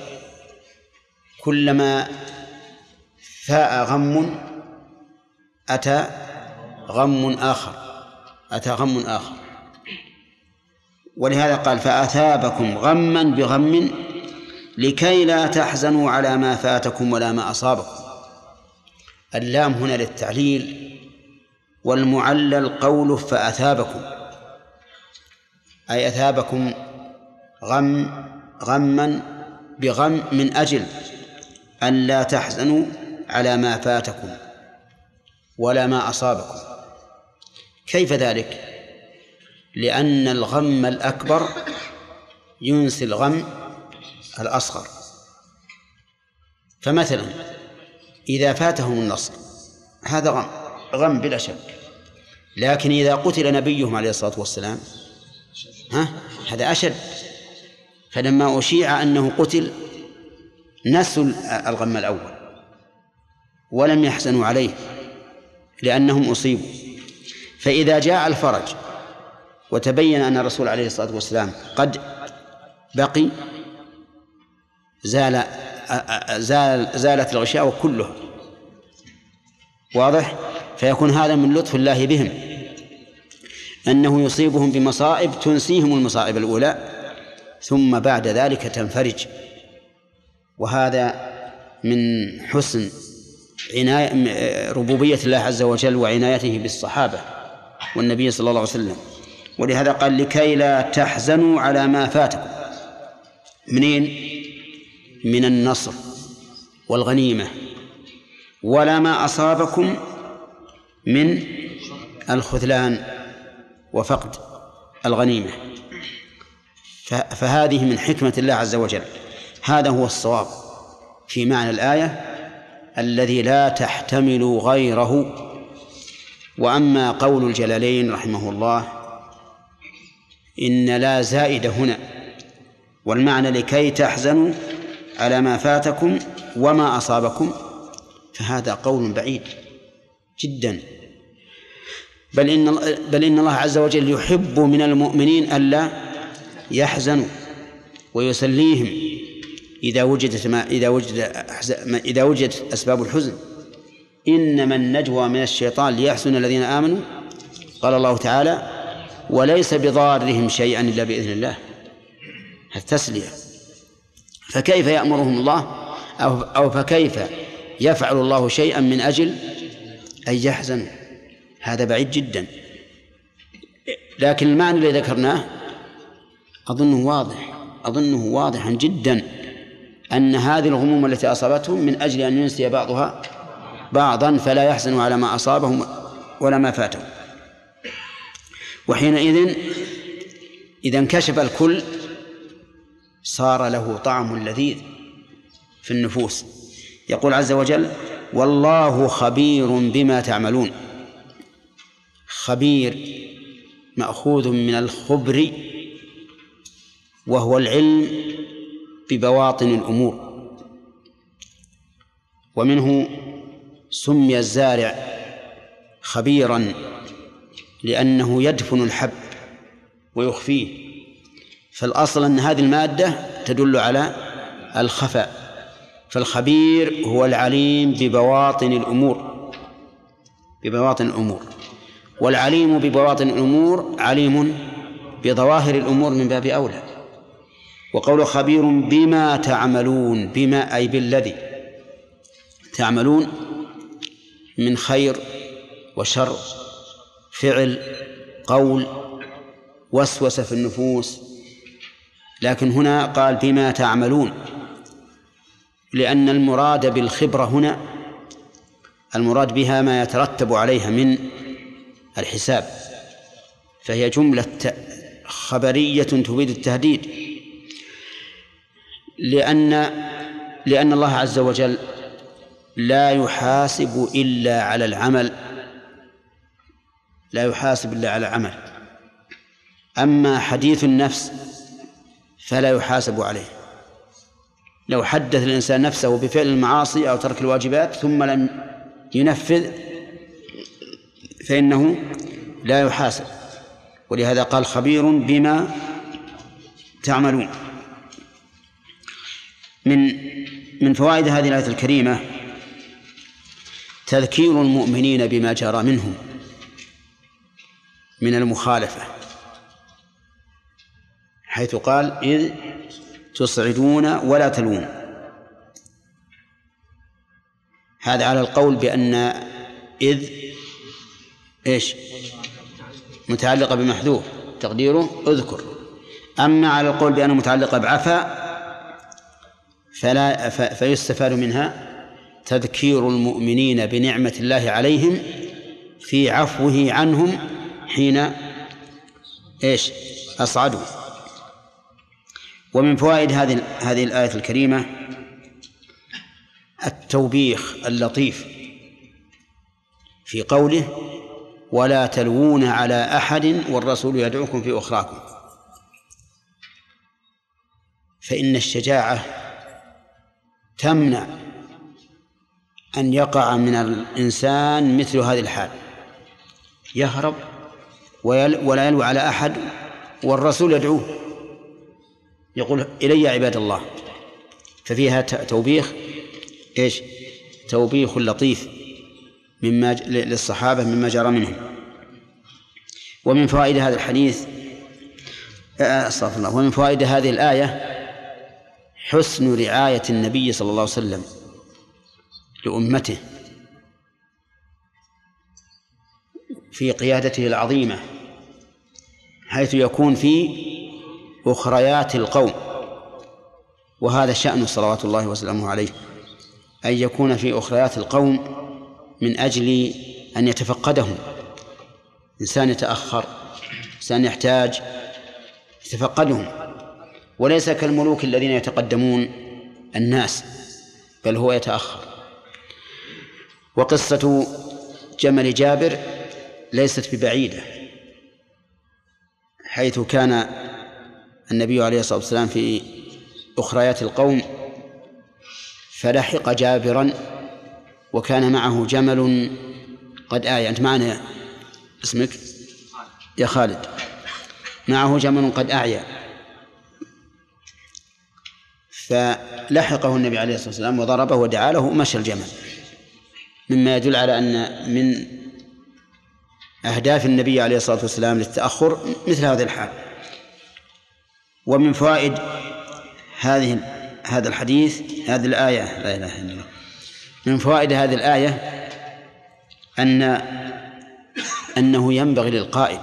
كلما فاء غم أتى غم آخر. ولهذا قال: فأثابكم غما بغم لكي لا تحزنوا على ما فاتكم ولا ما أصابكم. اللام هنا للتعليل، والمعلل قوله فأثابكم، أي أثابكم غما بغم من أجل أن لا تحزنوا على ما فاتكم ولا ما أصابكم. كيف ذلك؟ لأن الغم الأكبر ينسي الغم الأصغر. فمثلا إذا فاتهم النصر هذا غم بلا شك، لكن إذا قتل نبيهم عليه الصلاة والسلام هذا أشد. فلما أشيع أنه قتل نسوا الغم الأول ولم يحزنوا عليه لأنهم أصيبوا. فإذا جاء الفرج وتبين أن الرسول عليه الصلاة والسلام قد بقي زالت الغشاوة كلها. واضح؟ فيكون هذا من لطف الله بهم، أنه يصيبهم بمصائب تنسيهم المصائب الأولى، ثم بعد ذلك تنفرج وهذا من حسن ربوبية الله عز وجل وعنايته بالصحابة والنبي صلى الله عليه وسلم. ولهذا قال لكي لا تحزنوا على ما فاتكم. منين؟ من النصر والغنيمة، ولا ما أصابكم من الخذلان وفقد الغنيمة. فهذه من حكمة الله عز وجل. هذا هو الصواب في معنى الآية الذي لا تحتمل غيره. وأما قول الجلالين رحمه الله إن لا زائد هنا، والمعنى لكي تحزنوا على ما فاتكم وما أصابكم، فهذا قول بعيد جدا. بل إن الله عز وجل يحب من المؤمنين ألا يحزنوا، ويسليهم إذا وجدت أسباب الحزن. إنما النجوى من الشيطان ليحزن الذين آمنوا، قال الله تعالى وليس بضارهم شيئا إلا بإذن الله. التسلية. فكيف يأمرهم الله أو فكيف يفعل الله شيئا من أجل أن يحزنوا؟ هذا بعيد جدا. لكن المعنى الذي ذكرناه أظنه واضحا جدا، أن هذه الغموم التي أصابتهم من أجل أن ينسي بعضها بعضا فلا يحزنوا على ما أصابهم ولا ما فاتهم. وحينئذ إذا انكشف الكل صار له طعم لذيذ في النفوس. يقول عز وجل والله خبير بما تعملون. خبير مأخوذ من الخبر، وهو العلم ببواطن الأمور، ومنه سمي الزارع خبيرا لأنه يدفن الحب ويخفيه. فالأصل أن هذه المادة تدل على الخفاء. فالخبير هو العليم ببواطن الأمور، والعليم ببواطن الأمور عليم بظواهر الأمور من باب أولى. وقول خبير بما تعملون، بما أي بالذي تعملون من خير وشر، فعل، قول، وسوسة في النفوس. لكن هنا قال بما تعملون، لأن المراد بالخبرة هنا المراد بها ما يترتب عليها من الحساب، فهي جملة خبرية تفيد التهديد، لأن الله عز وجل لا يحاسب إلا على العمل، أما حديث النفس فلا يحاسب عليه. لو حدث الإنسان نفسه بفعل المعاصي أو ترك الواجبات ثم لم ينفذ فإنه لا يحاسب. ولهذا قال خبير بما تعملون. من فوائد هذه الآية الكريمة تذكير المؤمنين بما جرى منهم من المخالفة، حيث قال إذ تصعدون ولا تلوون. هذا على القول بأن إذ متعلقة بمحذوف تقديره اذكر. أما على القول بأنه متعلقة بعفا فيستفاد منها تذكير المؤمنين بنعمة الله عليهم في عفوه عنهم حين أصعدوا. ومن فوائد هذه الآية الكريمة التوبيخ اللطيف في قوله ولا تلوون على أحد والرسول يدعوكم في أخراكم. فإن الشجاعة تمنع أن يقع من الإنسان مثل هذه الحال، يهرب ولا يلوي على أحد والرسول يدعوه يقول إلي عباد الله. ففيها توبيخ توبيخ لطيف للصحابة مما جرى منهم. ومن فوائد هذا الحديث ومن فوائد هذه الآية حسن رعاية النبي صلى الله عليه وسلم لأمته في قيادته العظيمة، حيث يكون في أخريات القوم، وهذا شأن صلوات الله وسلامه عليه، أن يكون في أخريات القوم من أجل أن يتفقدهم. إنسان يتأخر، إنسان يحتاج يتفقدهم، وليس كالملوك الذين يتقدمون الناس، بل هو يتأخر. وقصة جمل جابر ليست ببعيدة، حيث كان النبي عليه الصلاة والسلام في أخريات القوم فلحق جابرا وكان معه جمل قد آية. أنت معنا اسمك يا خالد؟ معه جمل قد أعيا، فلحقه النبي عليه الصلاة والسلام وضربه ودعا له ومشى الجمل، مما يدل على أن من أهداف النبي عليه الصلاة والسلام للتأخر مثل هذا الحال. ومن فوائد هذا الحديث، هذه الآية، لا إله إلا الله، من فوائد هذه الآية أنه ينبغي للقائد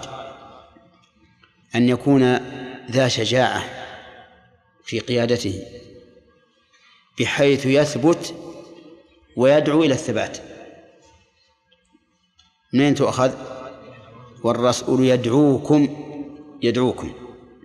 أن يكون ذا شجاعة في قيادته، بحيث يثبت ويدعو إلى الثبات. منين تؤخذ؟ والرسول يدعوكم،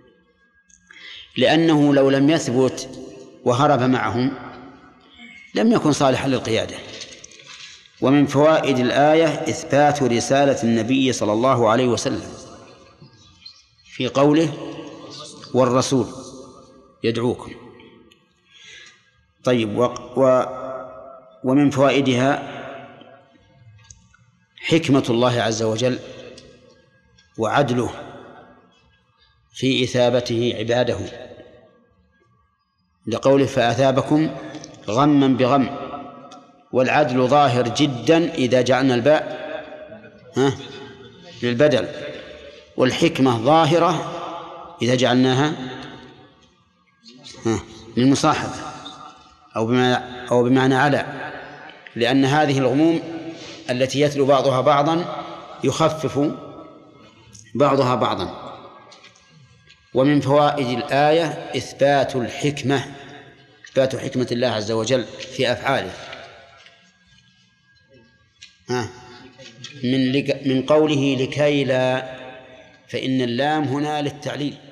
لأنه لو لم يثبت وهرب معهم لم يكن صالحا للقيادة. ومن فوائد الآية إثبات رسالة النبي صلى الله عليه وسلم في قوله والرسول يدعوكم. طيب، ومن فوائدها حكمة الله عز وجل وعدله في إثابته عباده، لقوله فأثابكم غما بغم، والعدل ظاهر جدا إذا جعلنا الباء للبدل، والحكمة ظاهرة إذا جعلناها للمصاحبة أو بمعنى على، لأن هذه الغموم التي يتلو بعضها بعضا يخفف بعضها بعضا. ومن فوائد الآية إثبات حكمة الله عز وجل في أفعاله، من قوله لكي لا، فإن اللام هنا للتعليل،